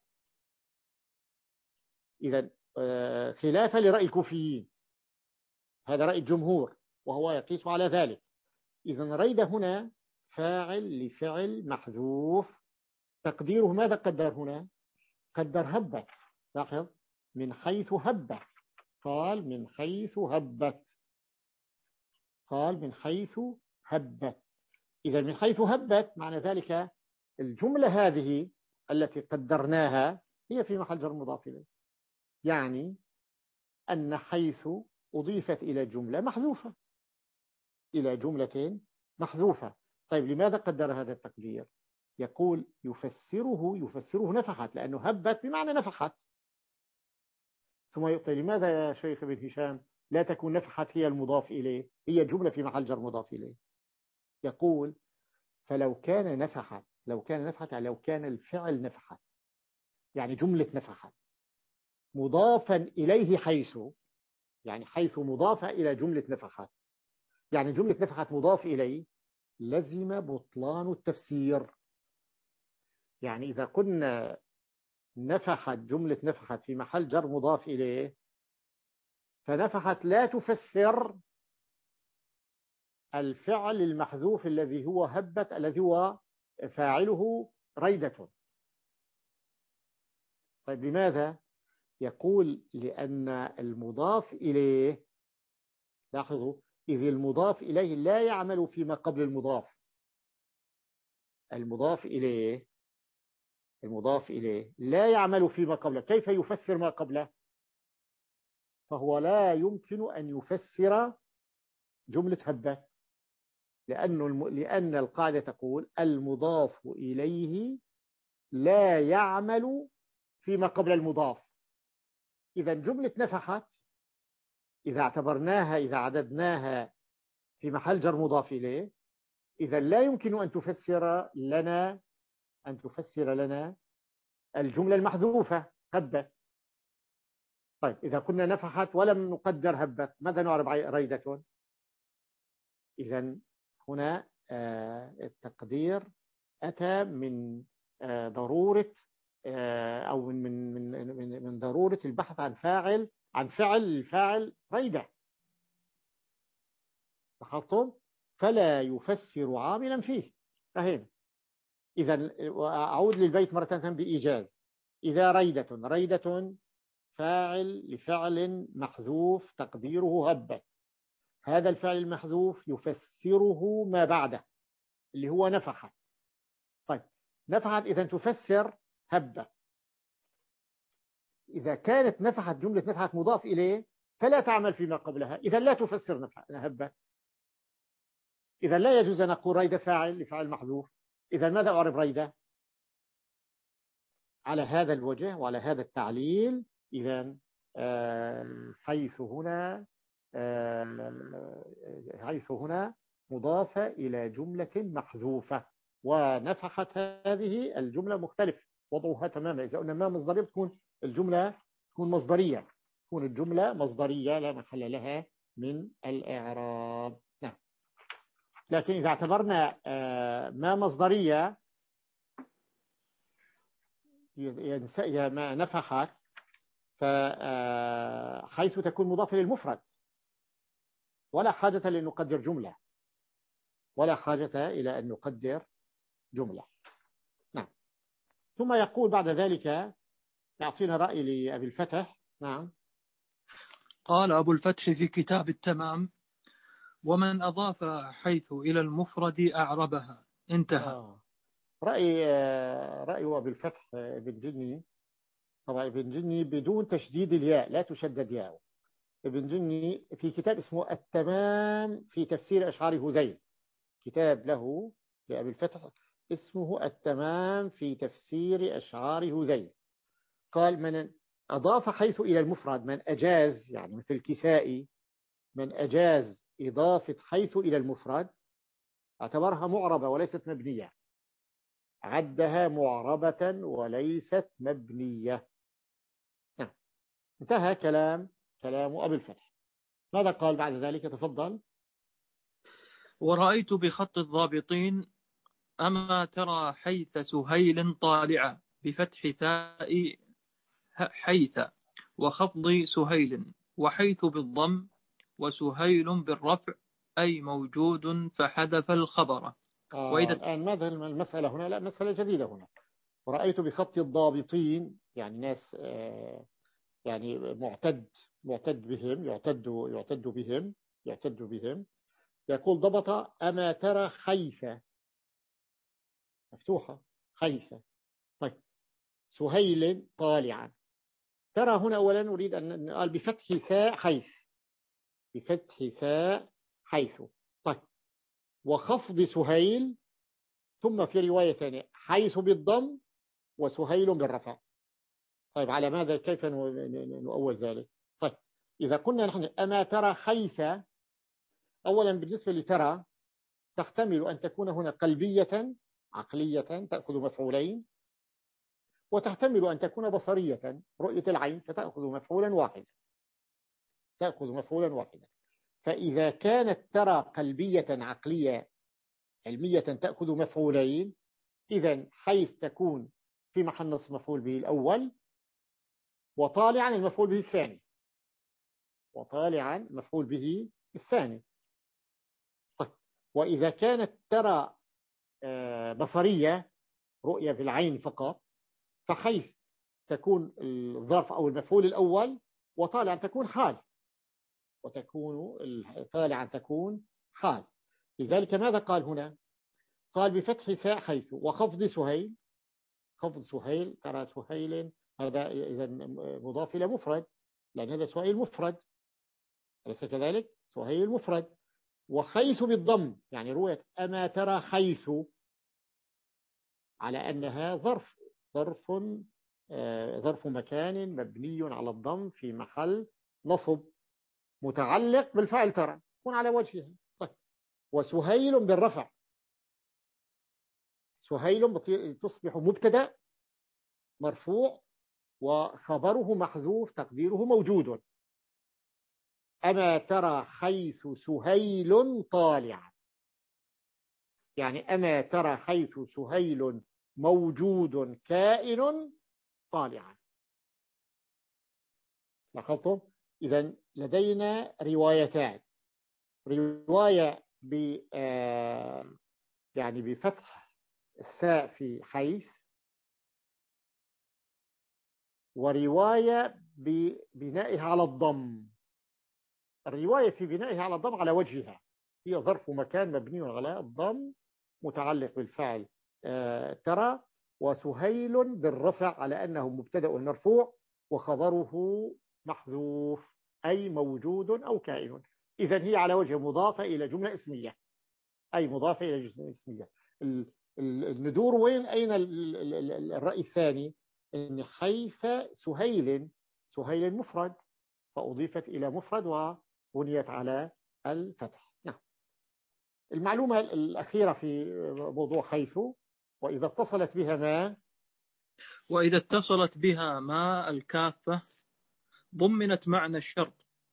إذا خلافا لرأي الكوفيين، هذا رأي الجمهور وهو يقيس على ذلك. إذا ريد هنا فاعل لفعل محذوف، تقديره ماذا قدر هنا؟ قدر هبت. لاحظ من حيث هبت، قال من حيث هبت، قال من حيث هبت. إذا من حيث هبت معنى ذلك الجملة هذه التي قدرناها هي في محل جر مضاف إليه، يعني أن حيث أضيفت إلى جملة محذوفة، إلى جملة محذوفة. طيب لماذا قدر هذا التقدير؟ يقول يفسره يفسره نفحت، لأنه هبت بمعنى نفحت. ثم يقول لماذا يا شيخ ابن هشام لا تكون نفحت هي المضاف إليه، هي جملة في محل جر مضاف إليه؟ يقول فلو كان نفحت، لو كان نفحت لو كان الفعل نفحت، يعني جملة نفحت مضافا إليه حيث، يعني حيث مضافة إلى جملة نفحت، يعني جملة نفحت مضاف إليه، لزم بطلان التفسير. يعني إذا قلنا نفحت جملة نفحت في محل جر مضاف إليه، فنفحت لا تفسر الفعل المحذوف الذي هو هبت، الذي هو فاعله ريدة. طيب لماذا؟ يقول لأن المضاف إليه، لاحظوا، إذ المضاف إليه لا يعمل فيما قبل المضاف. المضاف إليه المضاف إليه لا يعمل فيما قبله، كيف يفسر ما قبله؟ فهو لا يمكن أن يفسر جملة هبت، لأنه لأن القاعدة تقول المضاف إليه لا يعمل فيما قبل المضاف. إذا جملة نفحت إذا اعتبرناها إذا عددناها في محل جر مضاف إليه، إذا لا يمكن أن تفسر لنا أن تفسر لنا الجملة المحذوفة هبت. طيب إذا كنا نفحت ولم نقدر هبت، ماذا نعرب ريدة؟ إذا هنا التقدير أتى من ضرورة أو من من من من ضرورة البحث عن فاعل عن فعل الفاعل ريدة. لاحظتم؟ فلا يفسر عاملا فيه. فهم؟ إذا أعود للبيت مرة ثانية بإيجاز. إذا ريدة ريدة فاعل لفعل محذوف تقديره هبت، هذا الفعل المحذوف يفسره ما بعده اللي هو نفحت. طيب نفحت إذا تفسر هبت. إذا كانت نفحت جملة نفحت مضاف إليه فلا تعمل فيما قبلها، إذا لا تفسر هبت. إذا لا يجوز أن نقول ريدة فاعل لفعل محذوف. إذا ماذا أعرب ريدة؟ على هذا الوجه وعلى هذا التعليل. إذا حيث هنا حيث هنا مضافة إلى جملة محذوفة، ونفحت هذه الجملة مختلف وضعها تماما. إذا قلنا ما مصدرية تكون الجملة تكون مصدرية، تكون الجملة مصدرية لا محل لها من الإعراب. نعم. لكن إذا اعتبرنا ما مصدرية ما نفحت فحيث تكون مضافة للمفرد ولا حاجة لأن نقدر جملة ولا حاجة إلى أن نقدر جملة. نعم. ثم يقول بعد ذلك يعطينا رأي لأبي الفتح. نعم. قال أبو الفتح في كتاب التمام: ومن أضاف حيث إلى المفرد أعربها. انتهى. آه. رأي رأي أبي الفتح ابن جني. طبعا ابن جني بدون تشديد الياء، لا تشدد ياء. ابن جني في كتاب اسمه التمام في تفسير أشعار هذيل، كتاب له لأبي الفتح اسمه التمام في تفسير أشعار هذيل. قال: من أضاف حيث إلى المفرد، من أجاز، يعني مثل الكسائي، من أجاز إضافة حيث إلى المفرد اعتبرها معربة وليست مبنية، عدها معربة وليست مبنية. نعم. انتهى كلام كلام أبي الفتح. ماذا قال بعد ذلك؟ تفضل. ورأيت بخط الضابطين: أما ترى حيث سهيل طالعة بفتح ثاء حيث وخفض سهيل، وحيث بالضم، وسهيل بالرفع أي موجود فحذف الخبر. آه وإذا الآن ماذا المسألة هنا؟ لا، مسألة جديدة هنا. ورأيت بخط الضابطين، يعني ناس آه يعني معتد معتد بهم، يعتد يعتد بهم يعتد بهم يقول: ضبط أما ترى حيث، مفتوحة حيث. طيب، سهيل طالعا. ترى هنا أولا نريد أن نقال بفتح ثاء حيث، بفتح ثاء حيث. طيب، وخفض سهيل، ثم في رواية ثانية حيث بالضم وسهيل بالرفع. طيب، على ماذا كيف نؤول ذلك؟ طيب، إذا قلنا نحن أما ترى حيث، أولا بالنسبة لترى تحتمل أن تكون هنا قلبية عقلية تأخذ مفعولين، وتحتمل أن تكون بصرية رؤية العين فتأخذ مفعولا واحدا تأخذ مفعولا واحدا. فإذا كانت ترى قلبية عقلية علمية تأخذ مفعولين، إذن حيث تكون في محل نصب مفعول به الأول، وطالعا المفعول به الثاني وطالعا مفعول به الثاني. طيب، وإذا كانت ترى بصرية رؤية في العين فقط، فحيث تكون الظرف أو المفعول الأول، وطالعا تكون حال وتكون طالعا تكون حال. لذلك ماذا قال هنا؟ قال بفتح ثاء حيث وخفض سهيل. خفض سهيل، ترى سهيل هذا إذا مضاف إلى مفرد، لأن هذا سهيل مفرد، أليس كذلك؟ سهيل مفرد. وحيث بالضم، يعني رؤية أما ترى حيث على أنها ظرف ظرف آه ظرف مكان مبني على الضم في محل نصب متعلق بالفعل ترى، يكون على وجهها. طيب، وسهيل بالرفع، سهيل تصبح مبتدأ مرفوع وخبره محذوف تقديره موجود. أما ترى حيث سهيل طالعا، يعني أما ترى حيث سهيل موجود كائن طالعا. لاحظتم؟ إذن لدينا روايتان: رواية ب يعني بفتح الثاء في حيث، ورواية ببنائها على الضم. الرواية في بنائها على الضم على وجهها، هي ظرف مكان مبني على الضم متعلق بالفعل ترى، وسهيل بالرفع على أنه مبتدأ مرفوع وخبره محذوف أي موجود أو كائن. إذن هي على وجه مضافة إلى جملة اسمية، أي مضافة إلى جملة اسمية. الندور وين؟ أين الرأي الثاني؟ إن حيث سهيل سهيل مفرد فأضيفت إلى مفرد وبنيت على الفتح. نعم. المعلومة الأخيرة في موضوع حيث: وإذا اتصلت بها ما وإذا اتصلت بها ما الكافة ضمنت معنى الشرط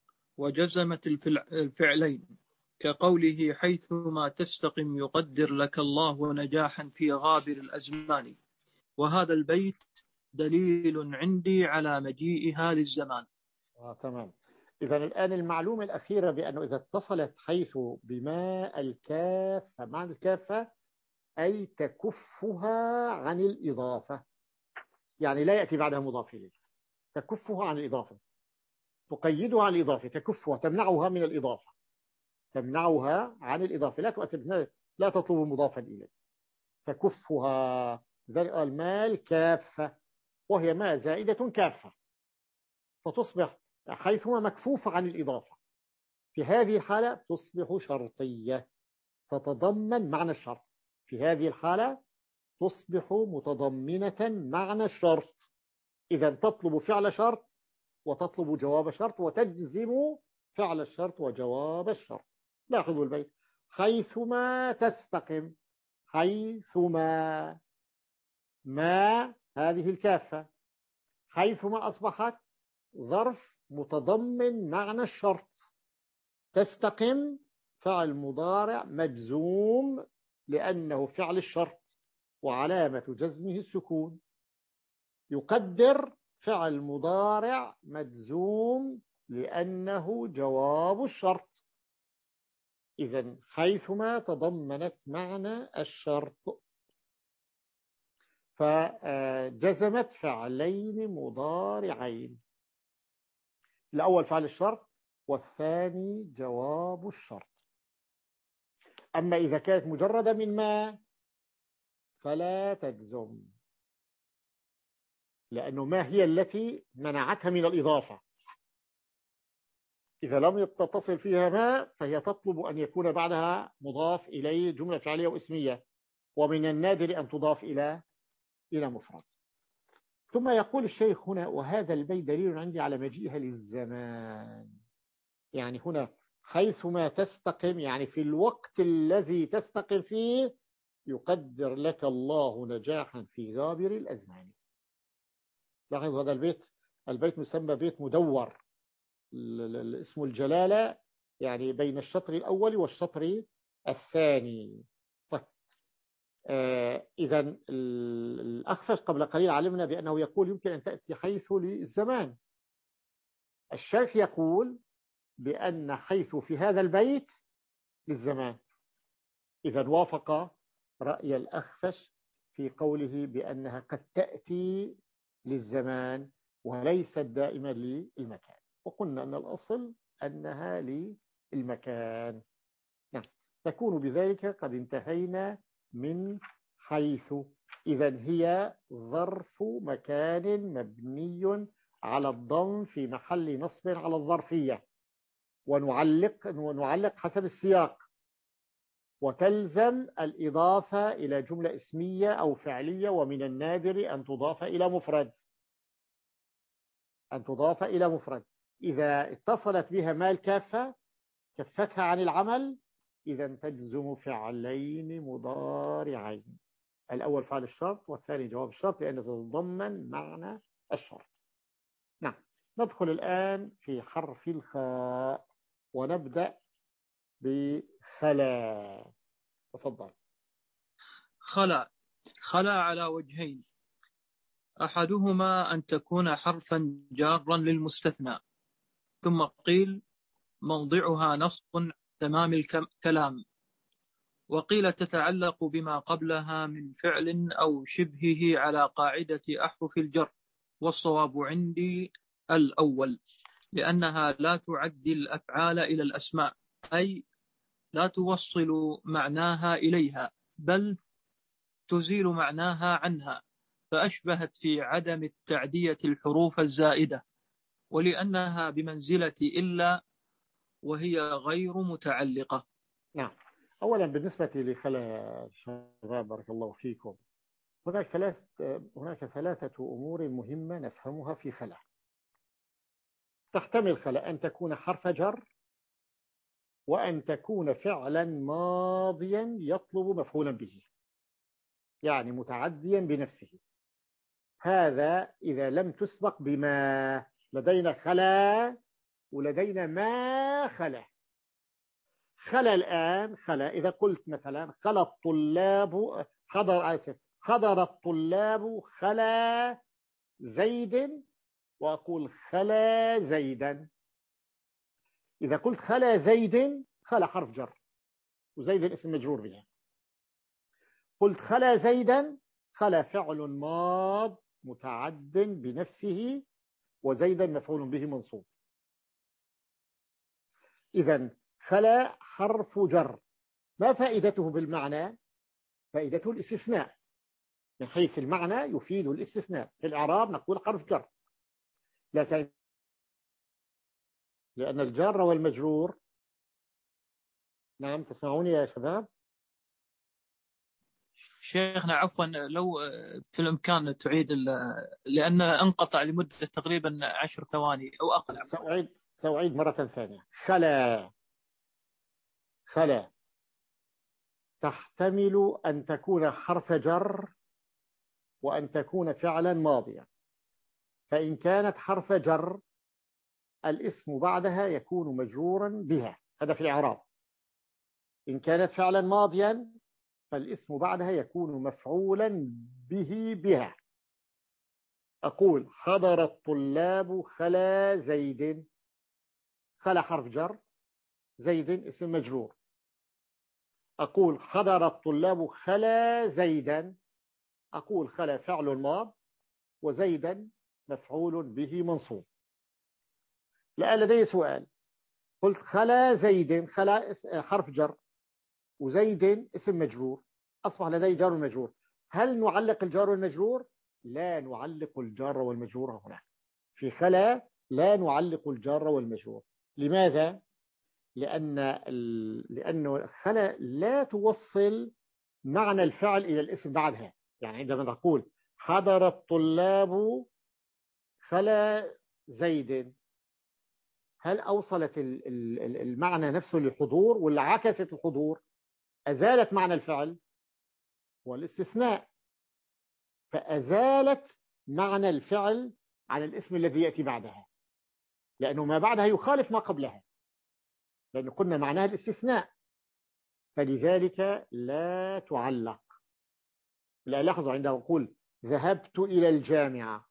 وجزمت الفعلين كقوله حيثما تستقم يقدر لك الله نجاحا في غابر الأزمان. وهذا البيت دليل عندي على مجيئها للزمان. آه تمام. إذا الآن المعلومة الأخيرة بأنه إذا اتصلت حيث بما الكافة، معنى الكافة أي تكفها عن الإضافة، يعني لا يأتي بعدها مضاف إليه، تكفها عن الإضافة، تقيدها عن الإضافة، تكفها، تمنعها من الإضافة، تمنعها عن الإضافة، لا تؤثر، لا تطلب مضافا إليه، تكفها. ذلك المال كافة، وهي ما زائدة كافة، فتصبح حيثما مكفوفة عن الإضافة. في هذه الحالة تصبح شرطية تتضمن معنى الشرط، في هذه الحالة تصبح متضمنة معنى الشرط. إذا تطلب فعل شرط وتطلب جواب شرط وتجزم فعل الشرط وجواب الشرط. لاحظوا البيت: حيثما تستقم، حيثما، ما هذه الكافة، حيثما أصبحت ظرف متضمن معنى الشرط، تستقم فعل مضارع مجزوم لأنه فعل الشرط وعلامة جزمه السكون، يقدر فعل مضارع مجزوم لأنه جواب الشرط. إذن حيثما تضمنت معنى الشرط فجزمت فعلين مضارعين، الأول فعل الشرط والثاني جواب الشرط. أما إذا كانت مجردة من ما فلا تجزم، لأنه ما هي التي منعتها من الإضافة. إذا لم تتصل فيها ما فهي تطلب أن يكون بعدها مضاف إليه جملة فعلية واسمية، ومن النادر أن تضاف إلى إلى مفرد. ثم يقول الشيخ هنا: وهذا البيت دليل عندي على مجيئها للزمان. يعني هنا حيثما تستقم، يعني في الوقت الذي تستقم فيه يقدر لك الله نجاحا في غابر الأزمان. لاحظ هذا البيت، البيت مسمى بيت مدور، اسم الجلالة يعني بين الشطر الأول والشطر الثاني. طيب آه إذا الأخفش قبل قليل علمنا بأنه يقول يمكن أن تأتي حيث للزمان. الشيخ يقول بأن حيث في هذا البيت للزمان. إذا وافق رأي الأخفش في قوله بأنها قد تأتي للزمان وليست دائما للمكان، وقلنا أن الأصل أنها للمكان. نعم، تكون بذلك قد انتهينا من حيث. إذن هي ظرف مكان مبني على الضم في محل نصب على الظرفية، ونعلق ونعلق حسب السياق، وتلزم الإضافة إلى جملة اسمية أو فعلية، ومن النادر أن تضاف إلى مفرد، أن تضاف إلى مفرد. إذا اتصلت بها ما الكافة كفتها عن العمل، إذا تجزم فعلين مضارعين، الأول فعل الشرط والثاني جواب الشرط لأنه تتضمن معنى الشرط. نعم، ندخل الآن في حرف الخاء ونبدأ بخلا. تفضل. خلا خلا على وجهين: أحدهما أن تكون حرفا جارا للمستثنى، ثم قيل موضعها نصب تمام الكلام، وقيل تتعلق بما قبلها من فعل أو شبهه على قاعدة أحرف الجر، والصواب عندي الأول، لأنها لا تعدي الأفعال إلى الأسماء، أي لا توصل معناها إليها بل تزيل معناها عنها، فأشبهت في عدم التعدية الحروف الزائدة، ولأنها بمنزلة إلا وهي غير متعلقة. نعم، أولا بالنسبة لخلا الشباب بارك الله فيكم، هناك ثلاث هناك ثلاثة أمور مهمة نفهمها في خلا. تحتمل خلا أن تكون حرف جر، وأن تكون فعلا ماضيا يطلب مفعولا به، يعني متعديا بنفسه. هذا إذا لم تسبق بما. لدينا خلا ولدينا ما خلا. خلا الآن خلا، إذا قلت مثلا خلا الطلاب، حضر آسف حضر الطلاب خلا زيد، وأقول خلا زيدا. إذا قلت خلا زيد، خلا حرف جر وزيد اسم مجرور بها. قلت خلا زيدا، خلا فعل ماض متعد بنفسه، وزيدا مفعول به منصوب. إذن خلا حرف جر. ما فائدته بالمعنى؟ فائدته الاستثناء، من حيث المعنى يفيد الاستثناء. في الإعراب نقول حرف جر، لكن لأن الجار والمجرور. نعم تسمعوني يا شباب؟ شيخنا عفوا، لو في الإمكان تعيد، لأن انقطع لمدة تقريبا عشر ثواني أو أقل. سأعيد سأعيد مرة ثانية. خلا خلا تحتمل أن تكون حرف جر وأن تكون فعلا ماضيا. فإن كانت حرف جر الاسم بعدها يكون مجرورا بها، هذا في الإعراب. إن كانت فعلا ماضيا فالاسم بعدها يكون مفعولا به بها. أقول حضر الطلاب خلا زيد، خلا حرف جر، زيد اسم مجرور. أقول حضر الطلاب خلا زيدا، أقول خلا فعل ماض وزيدا مفعول به منصوب. الآن لدي سؤال. قلت خلا زيد، خلا حرف جر وزيد اسم مجرور، أصبح لدي جار ومجرور. هل نعلق الجار والمجرور؟ لا نعلق الجار والمجرور هنا. في خلا لا نعلق الجار والمجرور. لماذا؟ لأن لأنه خلا لا توصل معنى الفعل إلى الاسم بعدها. يعني عندما نقول حضر الطلاب خلا زيد، هل أوصلت المعنى نفسه للحضور ولا عكست الحضور؟ أزالت معنى الفعل والاستثناء، فأزالت معنى الفعل عن الاسم الذي يأتي بعدها، لأنه ما بعدها يخالف ما قبلها، لأن قلنا معناها الاستثناء، فلذلك لا تعلق. لا لاحظوا عندما أقول ذهبت إلى الجامعة،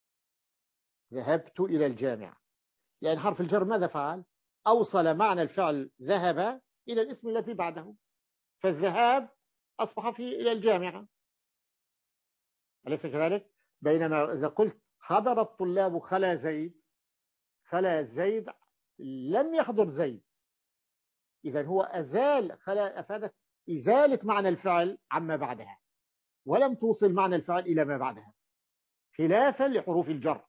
ذهبت إلى الجامعة، لأن حرف الجر ماذا فعل؟ أوصل معنى الفعل ذهب إلى الاسم الذي بعده، فالذهاب أصبح في إلى الجامعة، أليس كذلك؟ بينما إذا قلت حضر الطلاب خلا زيد، خلا زيد لم يحضر زيد، إذن هو أزال، خلا أفادت إزالة معنى الفعل عما بعدها، ولم توصل معنى الفعل إلى ما بعدها، خلافا لحروف الجر.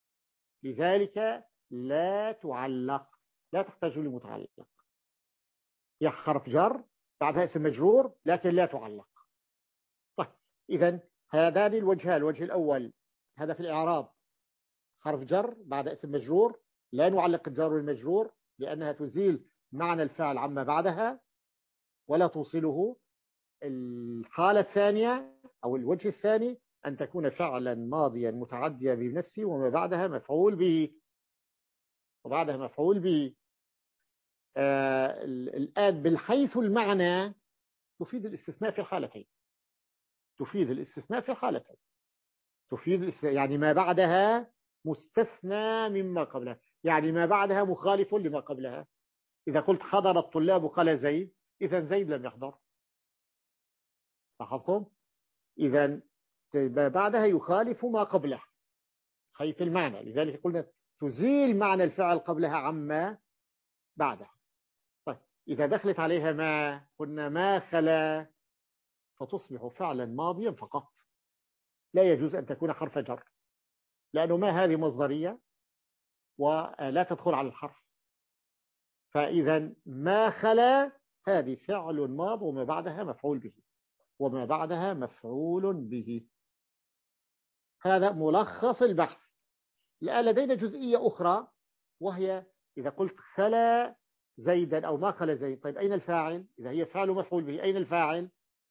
لذلك لا تعلق، لا تحتاج لمتعلق. هي حرف جر بعدها اسم مجرور لكن لا تعلق. طيب إذن هذان الوجهان. الوجه الأول هذا في الإعراب، حرف جر بعد اسم مجرور، لا نعلق الجار والمجرور لأنها تزيل معنى الفعل عما بعدها ولا توصله. الحالة الثانية أو الوجه الثاني أن تكون فعلا ماضيا متعديا بنفسه وما بعدها مفعول به، وبعدها مفعول به. آه الآن بالحيث المعنى تفيد الاستثناء في الحالتين، تفيد الاستثناء في الحالتين تفيد الاستثناء، يعني ما بعدها مستثنى مما قبلها، يعني ما بعدها مخالف لما قبلها. إذا قلت حضر الطلاب خلا زيد، إذا زيد لم يحضر، لاحظتم؟ إذا ما بعدها يخالف ما قبله حيث المعنى، لذلك قلنا تزيل معنى الفعل قبلها عما بعدها. طيب إذا دخلت عليها ما، قلنا ما خلا، فتصبح فعلا ماضيا فقط، لا يجوز أن تكون حرف جر، لأنه ما هذه مصدرية ولا تدخل على الحرف. فإذا ما خلا هذه فعل ماض وما بعدها مفعول به، وما بعدها مفعول به. هذا ملخص البحث. الآن لدينا جزئية أخرى، وهي إذا قلت خلا زيدا أو ما خلا زيد، طيب أين الفاعل؟ إذا هي فعل مفعول به أين الفاعل؟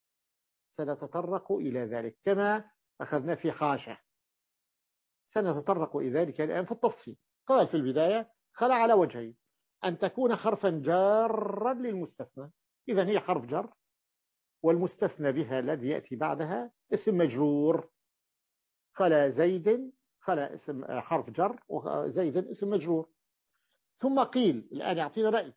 سنتطرق إلى ذلك كما أخذنا في حاشة، سنتطرق إلى ذلك الآن في التفصيل. قال في البداية خلا على وجهين: أن تكون حرفا جارا للمستثنى، إذا هي حرف جر، والمستثنى بها الذي يأتي بعدها اسم مجرور. خلا زيد، خلا اسم حرف جر، وزيد اسم مجرور. ثم قيل، الآن يعطينا رأي: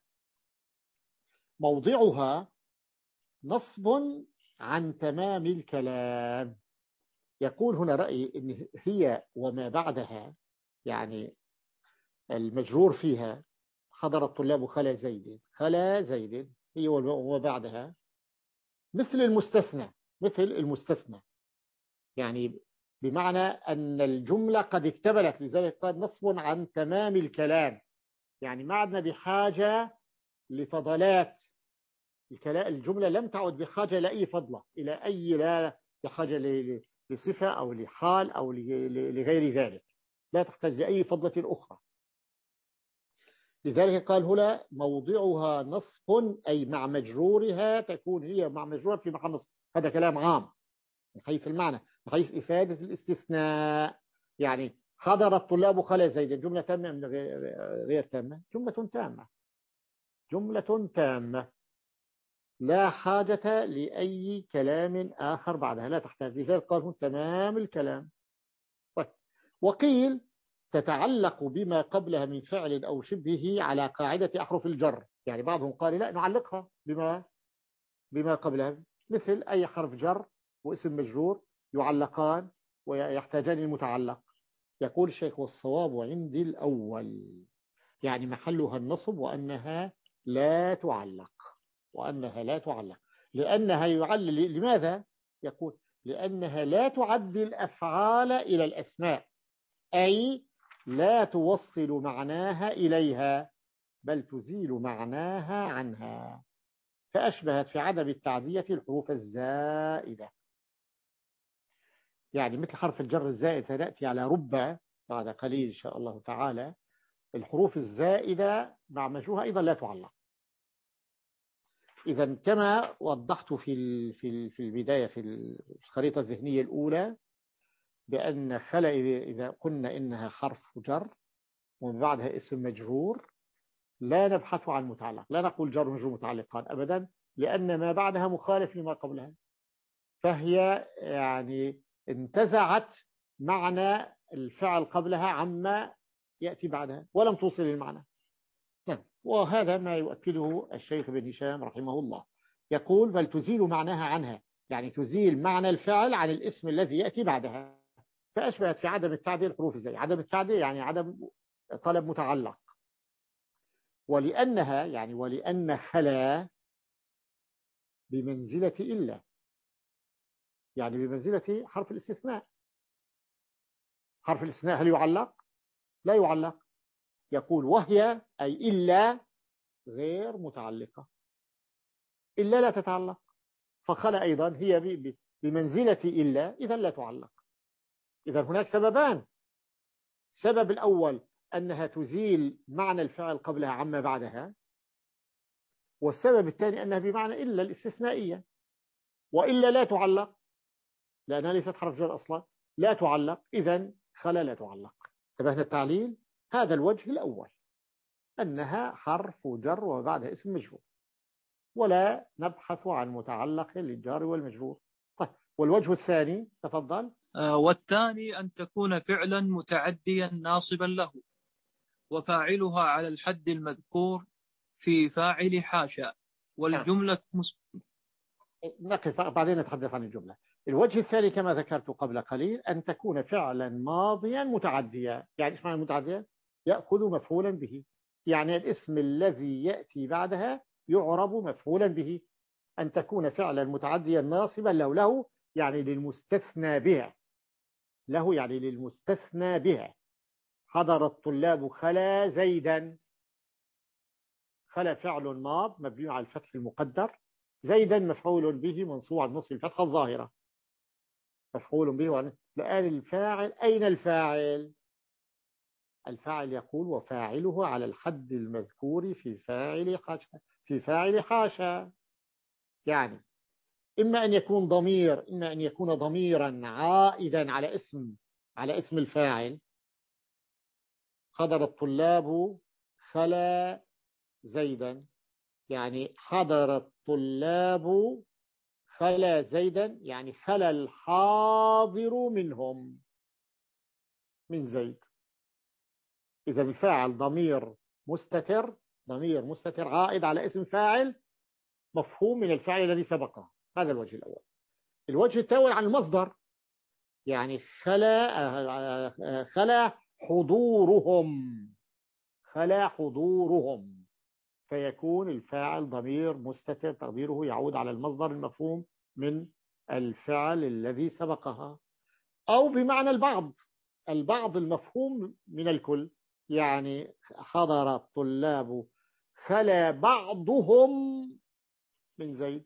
موضعها نصب عن تمام الكلام. يقول هنا رأي إن هي وما بعدها، يعني المجرور فيها حضر الطلاب خلا زيد، خلا زيد هي وما بعدها مثل المستثنى، مثل المستثنى، يعني بمعنى أن الجملة قد اكتملت، لذلك قال نصب عن تمام الكلام، يعني ما عدنا بحاجة لفضلات الجملة، لم تعد بحاجة لأي فضلة، إلى أي، لا بحاجة لصفة أو لحال أو لغير ذلك، لا تحتاج لأي فضلة أخرى. لذلك قال هنا موضعها نصب، أي مع مجرورها تكون هي مع مجرور في محل نصب. هذا كلام عام من حيث المعنى، من حيث إفادة الاستثناء. يعني حضر الطلاب خلا زيد، جملة تامة من غير تامة؟ جملة تامة، جملة تامة لا حاجة لأي كلام آخر بعدها، لا تحتاج. لذلك قالوا تمام الكلام. طيب. وقيل تتعلق بما قبلها من فعل أو شبهه على قاعدة أحرف الجر، يعني بعضهم قال لا نعلقها بما بما قبلها، مثل أي حرف جر واسم مجرور يعلقان ويحتاجان المتعلق. يقول الشيخ: والصواب عندي الأول، يعني محلها النصب، وأنها لا تعلق، وأنها لا تعلق لأنها يعلل. لماذا؟ يقول: لأنها لا تعدي الأفعال إلى الأسماء، أي لا توصل معناها إليها، بل تزيل معناها عنها، فأشبهت في عدم التعدية الحروف الزائدة. يعني مثل حرف الجر الزائد سنأتي على رب بعد قليل إن شاء الله تعالى. الحروف الزائدة مع مجروها أيضا لا تعلق. إذا كما وضحت في في في البداية في الخريطة الذهنية الأولى، بأن خلا إذا قلنا إنها حرف جر ومن بعدها اسم مجرور، لا نبحث عن متعلق، لا نقول جر مجرور متعلقان أبدا، لأن ما بعدها مخالف لما قبلها، فهي يعني انتزعت معنى الفعل قبلها عما يأتي بعدها ولم توصل المعنى. نعم. وهذا ما يؤكده الشيخ بن هشام رحمه الله، يقول: بل تزيل معناها عنها، يعني تزيل معنى الفعل عن الاسم الذي يأتي بعدها، فأشبهت في عدم التعدية الحروف زي عدم التعدية، يعني عدم طلب متعلق. ولأنها يعني ولأن خلا بمنزلة إلا، يعني بمنزلة حرف الاستثناء. حرف الاستثناء هل يعلق؟ لا يعلق. يقول: وهي أي إلا غير متعلقة، إلا لا تتعلق، فخلا أيضا هي بمنزلة إلا، إذا لا تعلق. إذا هناك سببان: السبب الأول أنها تزيل معنى الفعل قبلها عما بعدها، والسبب الثاني أنها بمعنى إلا الاستثنائية، وإلا لا تعلق لأنها ليست حرف جر أصلا، لا تعلق، إذا خلا لا تعلق. انتبهنا التعليل؟ هذا الوجه الأول، أنها حرف جر وبعدها اسم مجرور، ولا نبحث عن متعلق للجار والمجرور. طيب، والوجه الثاني تفضل. آه والثاني أن تكون فعلا متعديا ناصبا له، وفاعلها على الحد المذكور في فاعل حاشا، والجملة مس... نقف بعدين نتحدث عن الجملة. الوجه الثاني كما ذكرت قبل قليل أن تكون فعلا ماضيا متعديا. يعني إيش معنى متعديا؟ يأخذ مفعولا به، يعني الاسم الذي يأتي بعدها يعرب مفعولا به. أن تكون فعلا متعديا ناصبا له، له يعني للمستثنى بها، له يعني للمستثنى بها. حضر الطلاب خلا زيدا، خلا فعل ماض مبني على الفتح المقدر، زيدا مفعول به منصوب على نصب الفتحة الظاهرة، مفعول به. الآن الفاعل، أين الفاعل؟ الفاعل يقول: وفاعله على الحد المذكور في فاعل حاشا، في فاعل حاشا. يعني إما أن يكون ضمير، إما أن يكون ضميرا عائدا على اسم على اسم الفاعل. حضر الطلاب خلا زيدا، يعني حضر الطلاب خلا زيدا، يعني خلا الحاضر منهم من زيد. إذا الفاعل ضمير مستتر، ضمير مستتر عائد على اسم فاعل مفهوم من الفعل الذي سبقه. هذا الوجه الأول. الوجه الثاني عن المصدر، يعني خلا خلا حضورهم، خلا حضورهم، فيكون الفاعل ضمير مستتر تقديره يعود على المصدر المفهوم من الفعل الذي سبقها، أو بمعنى البعض، البعض المفهوم من الكل، يعني حضر الطلاب خلا بعضهم من زيد.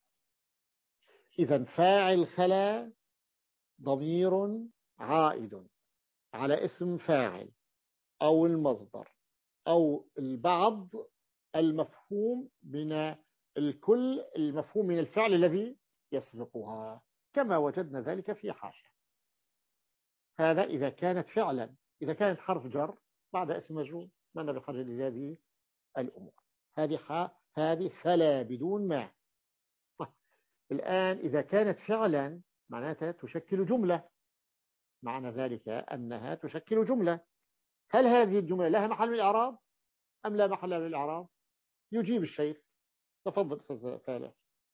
إذا فاعل خلا ضمير عائد على اسم فاعل أو المصدر أو البعض المفهوم من الكل، المفهوم من الفعل الذي يسبقها، كما وجدنا ذلك في حاشا. هذا إذا كانت فعلا. إذا كانت حرف جر بعد اسم مجرور ما بحاجة لهذه الأمور. هذه ح... هذه خلا بدون ما. طيب. الآن إذا كانت فعلا معناتها تشكل جملة، معنى ذلك أنها تشكل جملة. هل هذه الجملة لها محل من الإعراب أم لا محل من الإعراب؟ يجيب الشيخ. تفضل أستاذ فالح.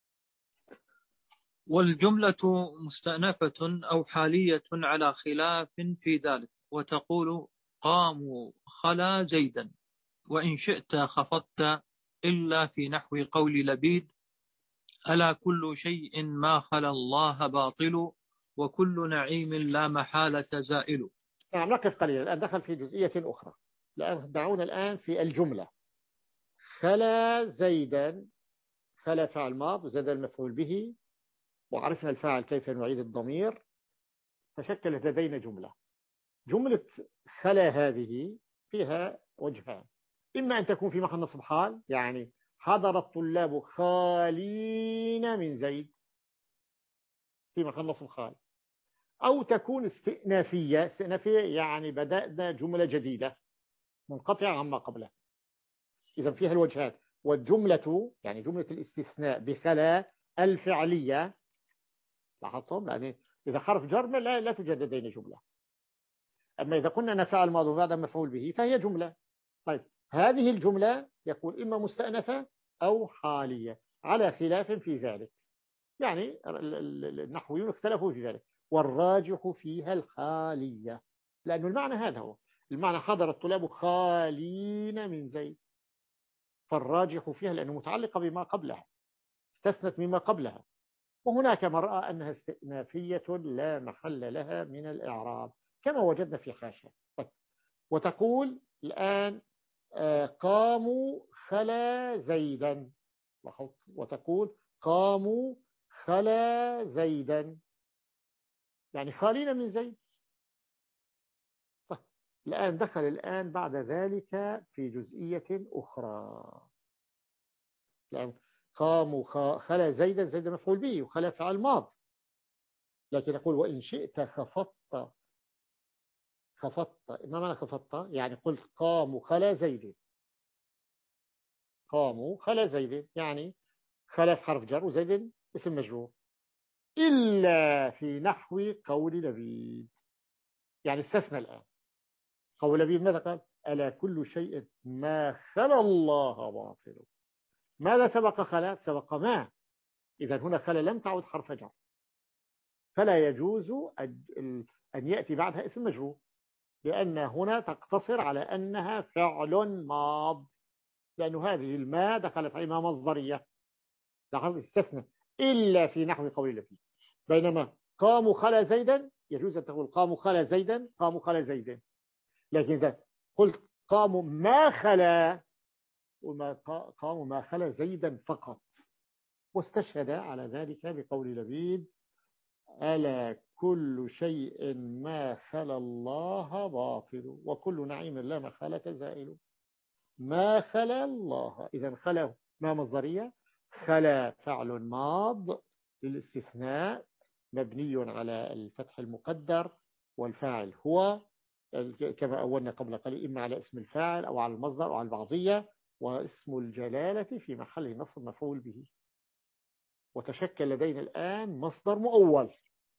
والجملة مستأنفة أو حالية على خلاف في ذلك، وتقول قاموا خلا زيدا، وإن شئت خفضت إلا في نحو قول لبيد ألا كل شيء ما خلا الله باطل، وكل نعيم لا محالة زائل. نعم، نقف قليلا الآن، دخل في جزئية أخرى. الآن دعونا الآن في الجملة. خلا زيدا، خلا فعل ماض وزاد المفعول به، وعرفنا الفاعل كيف نعيد الضمير، تشكلت لدينا جملة. جملة خلا هذه فيها وجهان، إما أن تكون في محل نصب حال، يعني حضر الطلاب خالين من زيد في محل نصب حال، أو تكون استئنافية. استئنافية يعني بدأنا جملة جديدة منقطعة عما قبلها. إذا فيها الوجهات. والجملة يعني جملة الاستثناء بخلا الفعلية، لاحظتم؟ يعني إذا حرف جر لا, لا توجد لدينا جملة. أما إذا قلنا أن فعل ماضي بعد مفعول به فهي جملة. طيب، هذه الجملة يكون إما مستأنفة أو حالية على خلاف في ذلك، يعني النحويون اختلفوا في ذلك، والراجح فيها الحالية، لأن المعنى هذا هو المعنى، حضر الطلاب خالين من زيد، فالراجح فيها لأنه متعلقة بما قبلها، استثنت مما قبلها. وهناك من رأى أنها استئنافية لا محل لها من الإعراب كما وجدنا في حاشا. وتقول الآن قاموا خلا زيدا، وتقول قاموا خلا زيدا، يعني خالين من زيد. طيب. الآن دخل الآن بعد ذلك في جزئية أخرى. الآن قاموا خلا زيدا، زيد مفعول به وخلا فعل ماض، لكن يقول وإن شئت خفضت. خفضت ما معنى خفضت؟ يعني قلت قاموا خلا زيد، قاموا خلا زيد يعني خلا في حرف جر وزيد اسم مجرور، إلا في نحو قول لبيد، يعني استثنى الآن. قول لبيد ماذا قال؟ ألا كل شيء ما خلا الله باطل. ماذا سبق خلا؟ سبق ما. إذا هنا خلا لم تعد حرف جر، فلا يجوز أن يأتي بعدها اسم مجرور، لأن هنا تقتصر على أنها فعل ماض، لأن هذه الماء دخلت عليها مصدرية، لاحظ استثنى إلا في نحو قول لبيد. بينما قاموا خلا زيدا يجوز أن تقول قاموا خلا زيدا، قاموا خلا زيدا، لكن إذا قلت قاموا ما خلا، وما قاموا ما خلا زيدا فقط. واستشهد على ذلك بقول لبيد ألا كل شيء ما خلا الله باطل، وكل نعيم لا محالة زائل. ما خلا الله، إذا خلا ما مصدرية، خلا فعل ماض للاستثناء مبني على الفتح المقدر، والفاعل هو، كما أولنا قبل قليل، إما على اسم الفاعل أو على المصدر أو على البعضية، واسم الجلالة في محل نصب مفعول به. وتشكل لدينا الآن مصدر مؤول.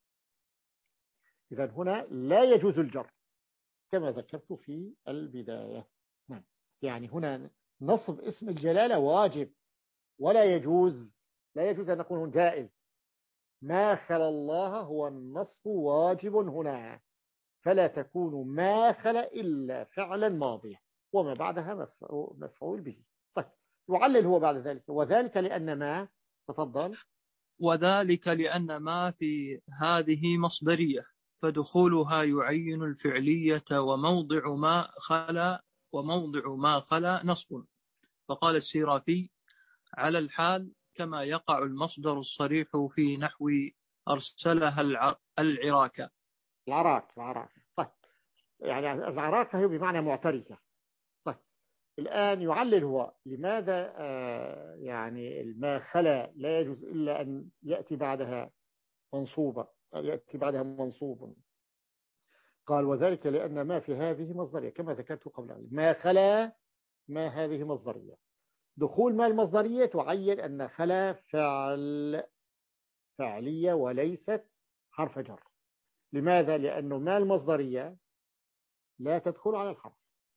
إذن هنا لا يجوز الجر كما ذكرت في البداية. نعم. يعني هنا نصب اسم الجلالة واجب، ولا يجوز لا يجوز أن نقول جائز. ما خلا الله هو النصب واجب هنا، فلا تكون ما خلا إلا فعلا ماضيا وما بعدها مفعول به. طيب يعلل هو بعد ذلك، وذلك لأن ما، تفضل. وذلك لأن ما في هذه مصدرية، فدخولها يعين الفعلية، وموضع ما خلا وموضع ما خلا نصب. فقال السيرافي: على الحال كما يقع المصدر الصريح في نحو أرسلها العراك. العراك العراك طيب، يعني العراك هي بمعنى معتركة. طيب الآن يعلل هو لماذا آه يعني ما خلا لا يجوز إلا أن يأتي بعدها منصوبة، يأتي بعدها منصوب. قال وذلك لأن ما في هذه مصدرية كما ذكرت قبل. ما خلا ما هذه مصدرية. دخول ما المصدرية تعين أن خلا فعل فعلية وليست حرف جر. لماذا؟ لأنه ما المصدرية لا تدخل على الحرف،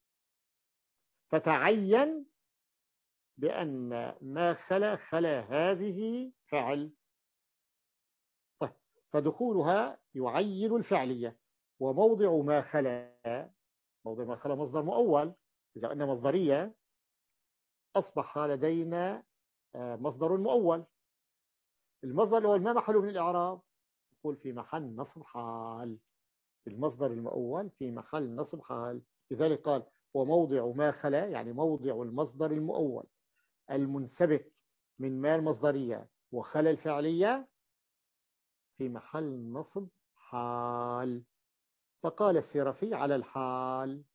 فتعين بأن ما خلا خلا هذه فعل. طيب فدخولها يعين الفعلية. وموضع ما خلا، موضع ما خلا مصدر مؤول. إذا أن مصدرية أصبح لدينا مصدر مؤول. المصدر اللي هو ما محله من الإعراب، يقول في محل نصب حال. المصدر المؤول في محل نصب حال. لذلك قال وموضع ما خلا، يعني موضع المصدر المؤول المنسبك من ما المصدرية وخلا الفعلية في محل نصب حال. فقال السيرافي على الحال،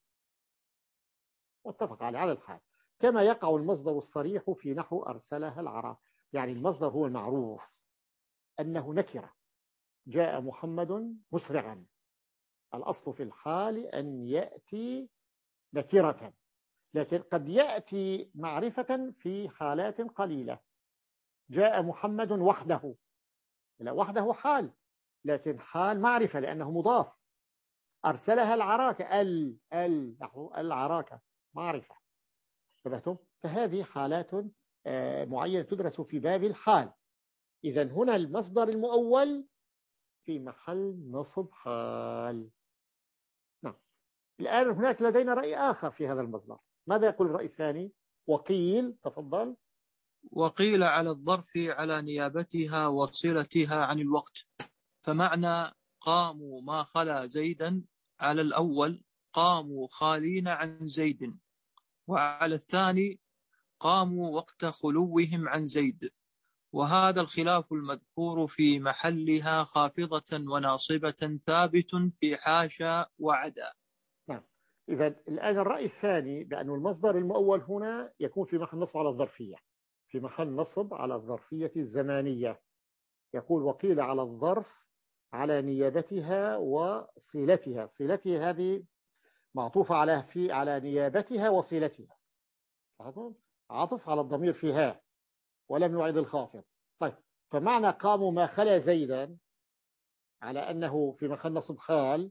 واتفق على على الحال كما يقع المصدر الصريح في نحو أرسلها العراك. يعني المصدر هو المعروف أنه نكرة. جاء محمد مسرعا، الأصل في الحال أن يأتي نكرة، لكن قد يأتي معرفة في حالات قليلة. جاء محمد وحده، لا وحده حال، لكن حال معرفة لأنه مضاف. أرسلها العراك، ال ال العراك معرفة. انتبهتم؟ فهذه حالات معينة تدرس في باب الحال. إذا هنا المصدر المؤول في محل نصب حال. نعم. الآن هناك لدينا رأي آخر في هذا المصدر. ماذا يقول الرأي الثاني؟ وقيل، تفضل. وقيل على الظرف على نيابتها وصلتها عن الوقت. فمعنى قاموا ما خلا زيدا على الأول قاموا خالين عن زيد، وعلى الثاني قاموا وقت خلوهم عن زيد. وهذا الخلاف المذكور في محلها خافضة وناصبة ثابت في حاشا وعدا. نعم. إذا الآن الرأي الثاني بأن المصدر المؤول هنا يكون في محل نصب على الظرفية، في محل نصب على الظرفية الزمانية. يقول وقيل على الظرف على نيابتها وصلتها. صلتها هذه معطوفة على في على نيابتها وصلتها، عطف على الضمير فيها ولم يعد الخافض. طيب فمعنى قاموا ما خلا زيدا على أنه في محل نصب خال،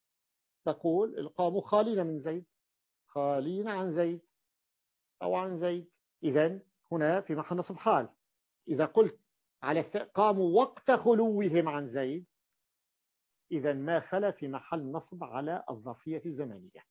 تقول قاموا خالين من زيد، خالين عن زيد أو عن زيد. إذن هنا في محل نصب حال. إذا قلت على قاموا وقت خلوهم عن زيد، إذن ما خلا في محل نصب على الظرفية الزمانية.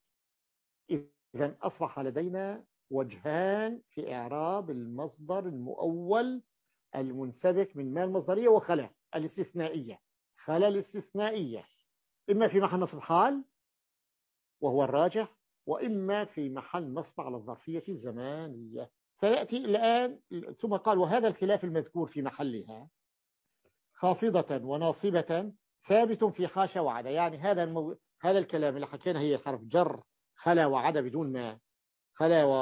إذن أصبح لدينا وجهان في إعراب المصدر المؤول المنسبك من ما المصدرية وخلا الاستثنائية. خلا الاستثنائية إما في محل نصب حال وهو الراجح، وإما في محل نصب على الظرفية الزمانية. فيأتي الآن ثم قال وهذا الخلاف المذكور في محلها خافضة وناصبة ثابت في حاشا وعدا. يعني هذا المو... هذا الكلام اللي حكينا هي حرف جر خلا وعدا بدون ما، خلا و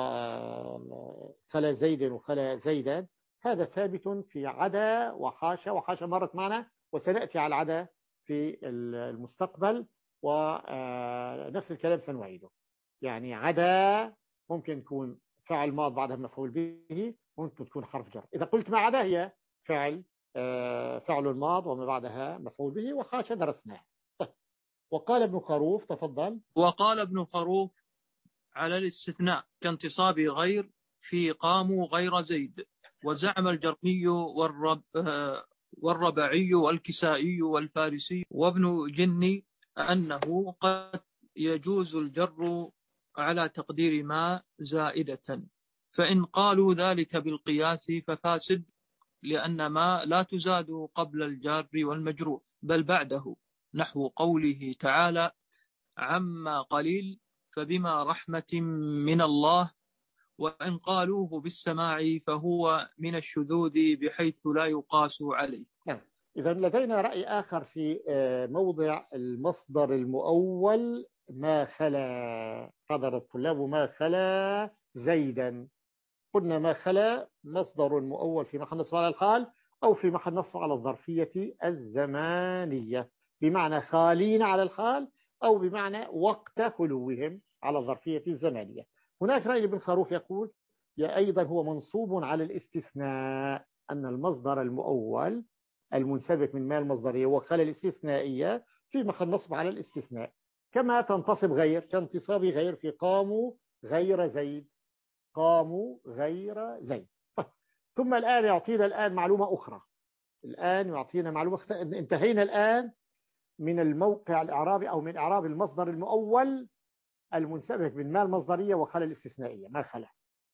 خلا زيد وخلا زيدا، هذا ثابت في عدا وحاشا. وحاشا مرت معنا وسنأتي على العدا في المستقبل. ونفس الكلام سنعيده. يعني عدا ممكن يكون فعل ماض بعدها مفعول به، ممكن تكون حرف جر. إذا قلت ما عدا هي فعل فعل الماض وما بعدها مفعول به، وحاشا درسناه. طيب. وقال ابن خروف، تفضل. وقال ابن خروف على الاستثناء كانتصاب غير في قاموا غير زيد. وزعم الجرمي والرب والربعي والكسائي والفارسي وابن جني أنه قد يجوز الجر على تقدير ما زائدة، فإن قالوا ذلك بالقياس ففاسد، لأن ما لا تزاد قبل الجار والمجرور بل بعده، نحو قوله تعالى عما قليل فبما رحمة من الله. وإن قالوه بالسماع فهو من الشذوذ بحيث لا يقاس عليه. نعم. إذا لدينا رأي آخر في موضع المصدر المؤول ما خلا. حضر الطلاب ما خلا زيدا. قلنا ما خلا مصدر مؤول في محل نصب على الحال أو في محل نصب على الظرفية الزمانية، بمعنى خالين على الحال أو بمعنى وقت خلوهم على الظرفية الزمانية. هناك رأي ابن خروف يقول يا أيضا هو منصوب على الاستثناء، أن المصدر المؤول المنسبك من ما المصدرية وخلا الاستثنائية في محل نصب على الاستثناء، كما تنتصب غير كانتصاب غير في قاموا غير زيد. قاموا غير زيد. ثم الآن يعطينا الآن معلومة أخرى. الآن يعطينا معلومة أخرى. انتهينا الآن من الموقع الإعرابي أو من إعراب المصدر المؤول المنسبك من ما المصدرية وخلا الاستثنائية ما خلا.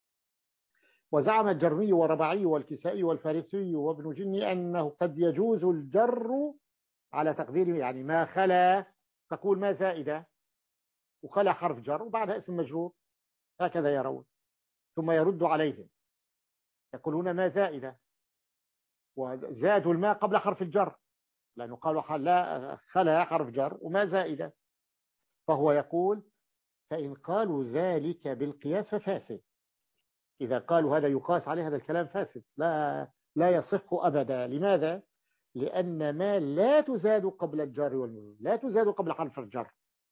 وزعم الجرمي والرباعي والكسائي والفارسي وابن جني أنه قد يجوز الجر على تقدير يعني ما خلا، تقول ما زائدة وخلا حرف جر وبعدها اسم مجرور، هكذا يرون. ثم يرد عليهم يقولون ما زائدة، وزادوا الماء قبل حرف الجر لأنه قالوا لا خلا حرف جر وما زائدة. فهو يقول فإن قالوا ذلك بالقياس ففاسد. إذا قالوا هذا يقاس عليه هذا الكلام فاسد، لا لا يصح أبدا. لماذا؟ لأن ما لا تزاد قبل الجر والمجرور، لا تزاد قبل حرف الجر،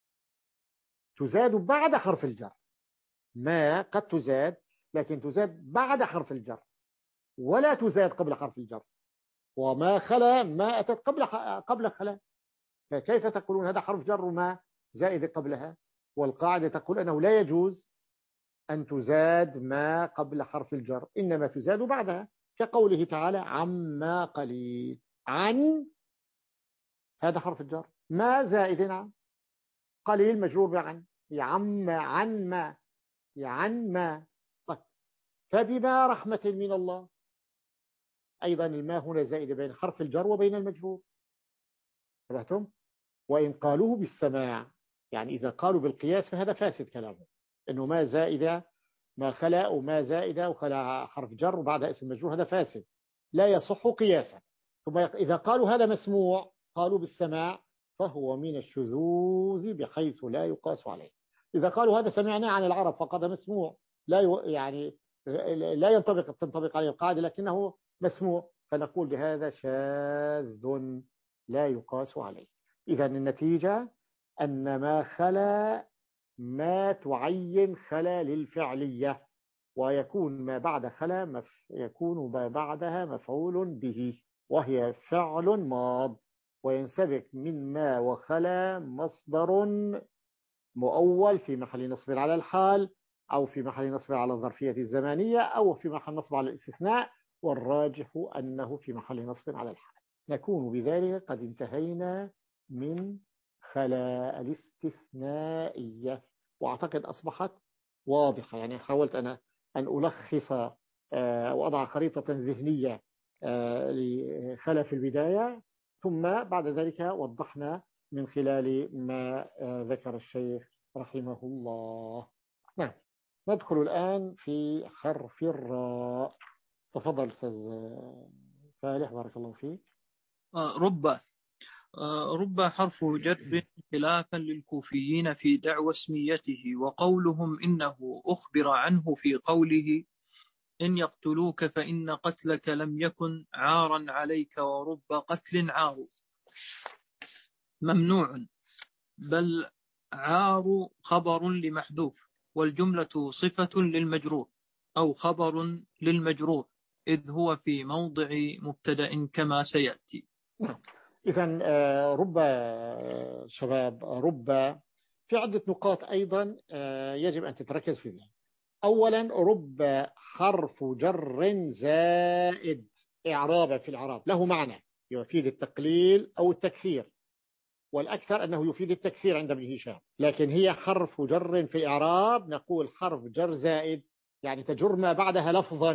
تزاد بعد حرف الجر. ما قد تزاد لكن تزاد بعد حرف الجر ولا تزاد قبل حرف الجر. وما خلا ما أتت قبل قبل خلا، فكيف تقولون هذا حرف جر وما زائد قبلها؟ والقاعدة تقول أنه لا يجوز أن تزاد ما قبل حرف الجر، إنما تزاد بعدها، كقوله تعالى عما قليل. عن هذا حرف الجر، ما زائد عن، قليل مجرور بعن، يعم عن ما يعن ما. طيب. فبما رحمة من الله، أيضا الماء هنا زائد بين حرف الجر وبين المجرور. فهمتم؟ وإن قالوه بالسماع، يعني إذا قالوا بالقياس فهذا فاسد كلامه، إنه ما زائدة ما خلا وما زائدة وخلا حرف جر وبعدها اسم مجرور، هذا فاسد لا يصح قياسا. ثم إذا قالوا هذا مسموع، قالوا بالسماع، فهو من الشذوذ بحيث لا يقاس عليه. إذا قالوا هذا سمعناه عن العرب فقد مسموع، لا يعني لا ينطبق تنطبق عليه القاعدة لكنه مسموع، فنقول بهذا شاذ لا يقاس عليه. إذا النتيجة أن ما خلا ما تعين خلا للفعلية، ويكون ما بعد خلا مف... يكون ما بعدها مفعول به وهي فعل ماض، وينسبك من ما وخلا مصدر مؤول في محل نصب على الحال أو في محل نصب على الظرفية الزمانية أو في محل نصب على الاستثناء، والراجح أنه في محل نصب على الحال. نكون بذلك قد انتهينا من خلا الاستثنائية، وأعتقد أصبحت واضحة. يعني حاولت أنا أن ألخص وأضع خريطة ذهنية لخلا في البداية، ثم بعد ذلك وضحنا من خلال ما ذكر الشيخ رحمه الله. نعم. ندخل الآن في حرف الراء. تفضل أستاذ فالح بارك الله فيك. رب رب حرف جر خلافا للكوفيين في دعوى اسميته، وقولهم إنه أخبر عنه في قوله إن يقتلوك فإن قتلك لم يكن عارا عليك ورب قتل عار. ممنوع بل عار خبر لمحذوف، والجملة صفة للمجرور أو خبر للمجرور، إذ هو في موضع مبتدأ كما سيأتي. إذن رب شباب رب في عدة نقاط أيضا يجب أن تتركز فيها. أولا رب حرف جر زائد إعرابا في الإعراب له معنى يفيد التقليل أو التكثير، والأكثر أنه يفيد التكثير عند ابن هشام، لكن هي حرف جر في الإعراب نقول حرف جر زائد، يعني تجر ما بعدها لفظا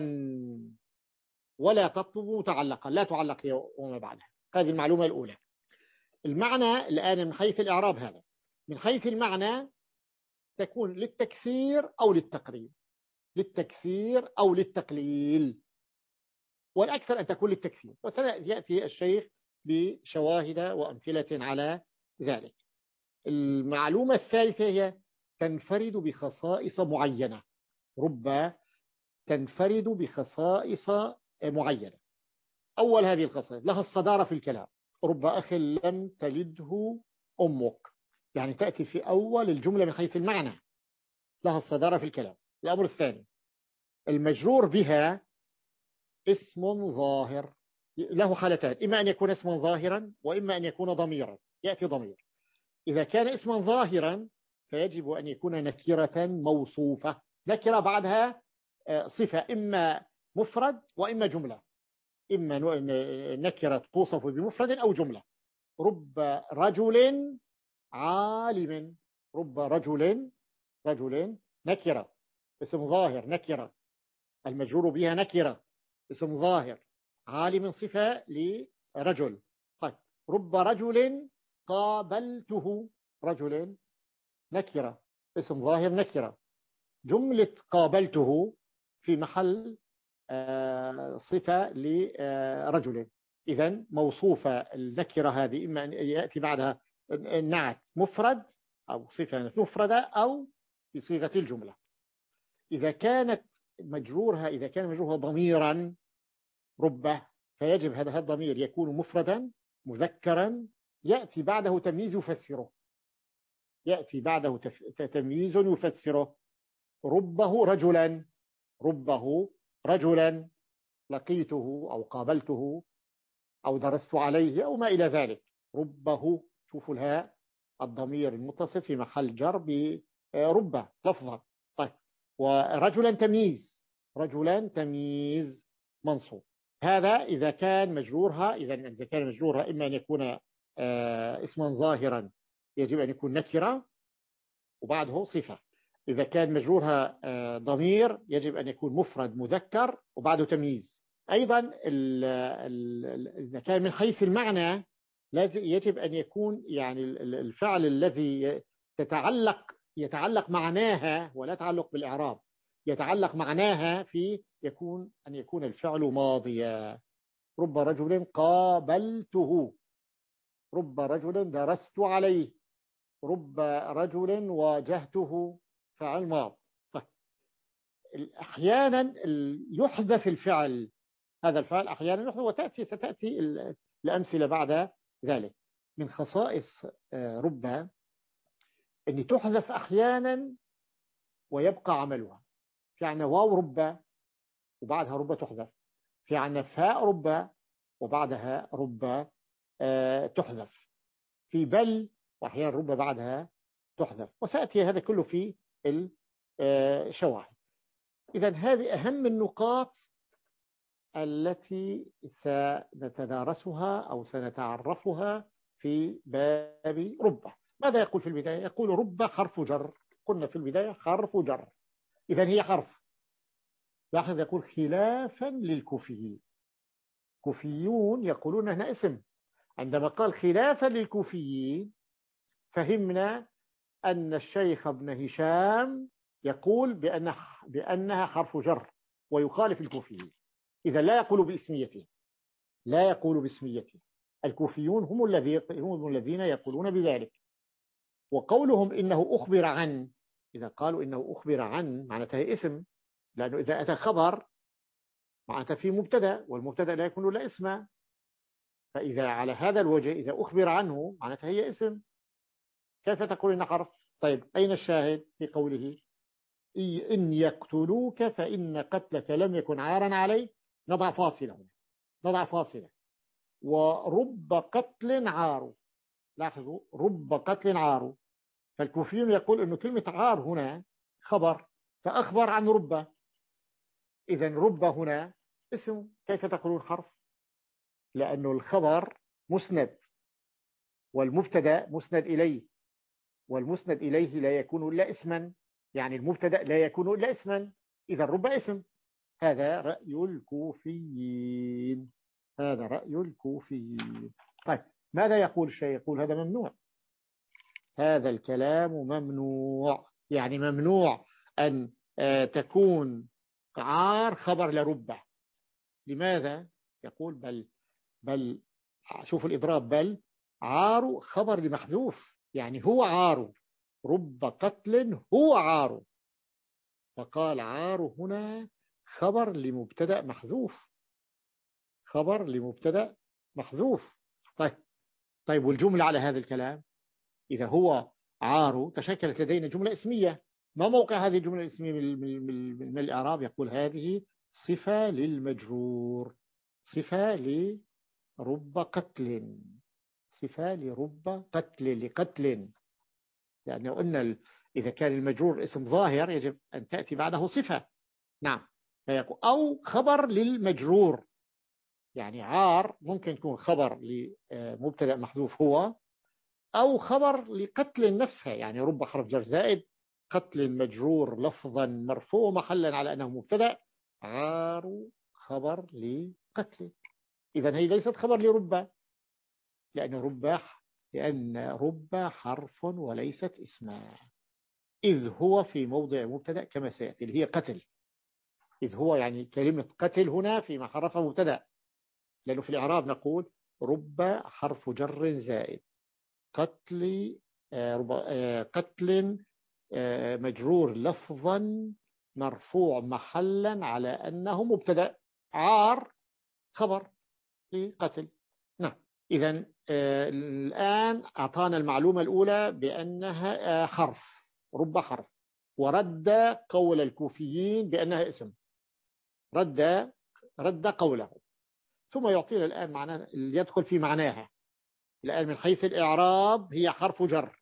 ولا تطلب متعلقا، لا تعلق هي وما بعدها. هذه المعلومة الأولى. المعنى الآن من حيث الإعراب هذا، من حيث المعنى تكون للتكثير أو للتقليل، للتكثير أو للتقليل، والأكثر أن تكون للتكثير، وسيأتي الشيخ بشواهد وأمثلة على ذلك. المعلومة الثالثة هي تنفرد بخصائص معينة. رب تنفرد بخصائص معينة. أول هذه الخصائص لها الصدارة في الكلام. رب أخ لم تلده أمك، يعني تأتي في أول الجملة من حيث المعنى، لها الصدارة في الكلام. الأمر الثاني المجرور بها اسم ظاهر، له حالتان، إما أن يكون اسما ظاهرا وإما أن يكون ضميرا، يأتي ضمير. إذا كان اسما ظاهرا فيجب أن يكون نكرة موصوفة، نكرة بعدها صفة، إما مفرد وإما جملة، إما نكرة توصف بمفرد أو جملة. رب رجل عالم، رب رجل رجل نكرة اسم ظاهر نكرة، المجرور بها نكرة اسم ظاهر، عالم صفة لرجل. طيب رب رجل قابلته، رجل نكرة اسم ظاهر نكرة، جملة قابلته في محل صفة لرجل. إذن موصوفة النكرة هذه إما أن يأتي بعدها النعت مفرد أو صفة مفردة أو بصيغة الجملة. إذا كانت مجرورها إذا كان مجرورها ضميرا ربه فيجب هذا الضمير يكون مفردا مذكرا، يأتي بعده تمييز يفسره، يأتي بعده تمييز يفسره. ربه رجلا، ربه رجلا لقيته أو قابلته أو درست عليه أو ما إلى ذلك. ربه، شوفوا الهاء الضمير المتصل في محل جر بربه لفظا. طيب ورجلا تمييز، رجلا تمييز منصوب. هذا إذا كان مجرورها، إذا إذا كان مجرورها إما أن يكون اسما ظاهرا يجب أن يكون نكرة وبعده صفة. إذا كان مجرورها ضمير يجب أن يكون مفرد مذكر وبعده تمييز. أيضا إذا كان من حيث المعنى يجب أن يكون يعني الفعل الذي تتعلق يتعلق معناها ولا تعلق بالإعراب، يتعلق معناها في يكون أن يكون الفعل ماضيا. رب رجل قابلته، رب رجل درست عليه، رب رجل واجهته، فعل ماض. طيب أحيانا يحذف الفعل، هذا الفعل أحيانا يحذف، وتأتي ستأتي الأمثلة بعد ذلك. من خصائص رب أن تحذف أحيانا ويبقى عملها. في عنا واو رب وبعدها رب تحذف، في عنا فاء رب وبعدها رب تحذف، في بل وأحيانا رب بعدها تحذف، وسأتي هذا كله في الشواهد. إذن هذه أهم النقاط التي سنتدارسها أو سنتعرفها في باب رب. ماذا يقول في البداية؟ يقول رب حرف جر، قلنا في البداية حرف جر، إذن هي حرف. لاحظ يقول خلافا للكوفيين، كوفيون يقولون هنا اسم. عندما قال خلافا للكوفيين فهمنا أن الشيخ ابن هشام يقول بأنها, بأنها حرف جر ويخالف الكوفيين. إذا لا يقول باسميته، لا يقول باسميته. الكوفيون هم الذين هم الذين يقولون بذلك. وقولهم إنه أخبر عن، إذا قالوا إنه أخبر عن معناتها اسم، لأنه إذا أتى خبر معناتها في مبتدأ، والمبتدأ لا يكون له اسم، فإذا على هذا الوجه إذا أخبر عنه معناتها هي اسم. كيف تقول إن حرف؟ طيب أين الشاهد في قوله إن يقتلوك فإن قتلك لم يكن عارا عليه؟ نضع فاصلة هنا، نضع فاصلة. ورب قتل عار، لاحظوا رب قتل عار، فالكوفيون يقول أنه كلمة عار هنا خبر، فأخبر عن رب، إذن رب هنا اسم، كيف تقولون حرف؟ لأنه الخبر مسند والمبتدا مسند إليه، والمسند إليه لا يكون إلا اسما، يعني المبتدا لا يكون إلا اسما، إذا رب اسم. هذا رأي الكوفيين، هذا رأي الكوفيين. طيب ماذا يقول الشيء؟ يقول هذا ممنوع، هذا الكلام ممنوع، يعني ممنوع أن تكون عار خبر لربة. لماذا؟ يقول بل بل شوف الإضراب، بل عار خبر لمحذوف، يعني هو عار، رب قتل هو عار، فقال عار هنا خبر لمبتدأ محذوف، خبر لمبتدأ محذوف. طيب طيب والجملة على هذا الكلام، إذا هو عار تشكلت لدينا جملة اسمية، ما موقع هذه الجملة الاسمية من, من, من, من الإعراب؟ يقول هذه صفة للمجرور، صفة لرب قتل، صفة لرب قتل، لقتل، يعني قلنا إذا كان المجرور اسم ظاهر يجب أن تأتي بعده صفة. نعم، فيقول أو خبر للمجرور، يعني عار ممكن يكون خبر لمبتدأ محذوف هو، أو خبر لقتل نفسها، يعني رب حرف جر زائد، قتل مجرور لفظا مرفوع محلا على أنه مبتدأ، عار خبر لقتل. إذن هي ليست خبر لرب، لأن رب لأن رب حرف وليست اسما، إذ هو في موضع مبتدأ كما سيأتي، اللي هي قتل، إذ هو يعني كلمة قتل هنا في محرف مبتدأ، لأنه في الإعراب نقول رب حرف جر زائد، قتل قتل مجرور لفظا مرفوع محلا على أنه مبتدأ، عار خبر لقتل. نعم، إذن الآن أعطانا المعلومة الأولى بأنها حرف، رب حرف، ورد قول الكوفيين بأنها اسم، رد رد قوله، ثم يعطينا الآن معنى يدخل في معناها. الآن من حيث الإعراب هي حرف جر،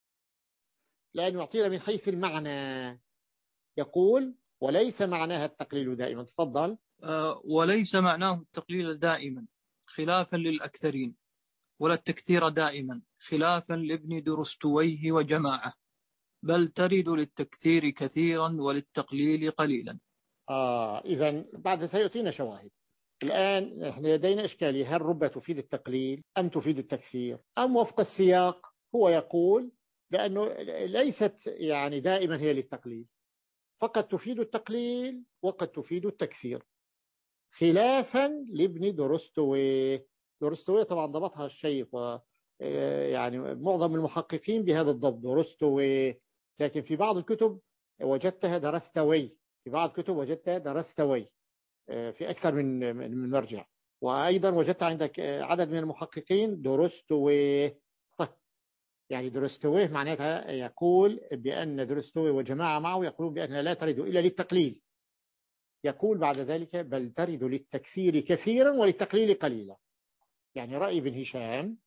لأن يعطينا من حيث المعنى، يقول وليس معناها التقليل دائما. تفضل. أه وليس معناه التقليل دائما خلافا للأكثرين، ولا التكثير دائما خلافا لابن درستويه وجماعة، بل ترد للتكثير كثيرا وللتقليل قليلا. آه إذن بعد سيأتينا شواهد. الآن احنا لدينا إشكالية، هل رب تفيد التقليل أم تفيد التكثير أم وفق السياق؟ هو يقول بأنه ليست يعني دائما هي للتقليل، فقد تفيد التقليل وقد تفيد التكثير، خلافا لابن درستويه. درستويه طبعا ضبطها الشيخ، يعني معظم المحققين بهذا الضبط درستويه، لكن في بعض الكتب وجدتها درستوي، في بعض الكتب وجدتها درستوي في أكثر من من مرجع، وأيضا وجدت عندك عدد من المحققين درستويه. طيب يعني درستويه معناتها يقول بأن درستويه وجماعة معه يقولون بأنها لا ترد إلا للتقليل، يقول بعد ذلك بل ترد للتكثير كثيرا وللتقليل قليلا. يعني رأي ابن هشام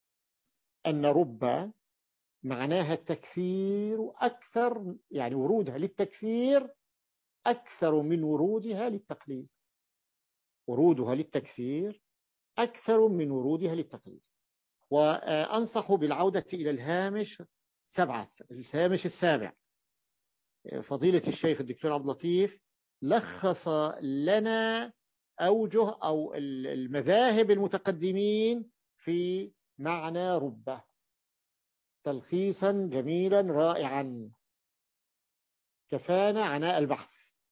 أن رب معناها التكثير أكثر، يعني ورودها للتكثير أكثر من ورودها للتقليل، ورودها للتكثير أكثر من ورودها للتقليل. وأنصح بالعودة إلى الهامش سبعة، الهامش السابع، فضيلة الشيخ الدكتور عبد اللطيف لخص لنا أوجه أو المذاهب المتقدمين في معنى رب تلخيصا جميلا رائعا، كفانا عناء البحث،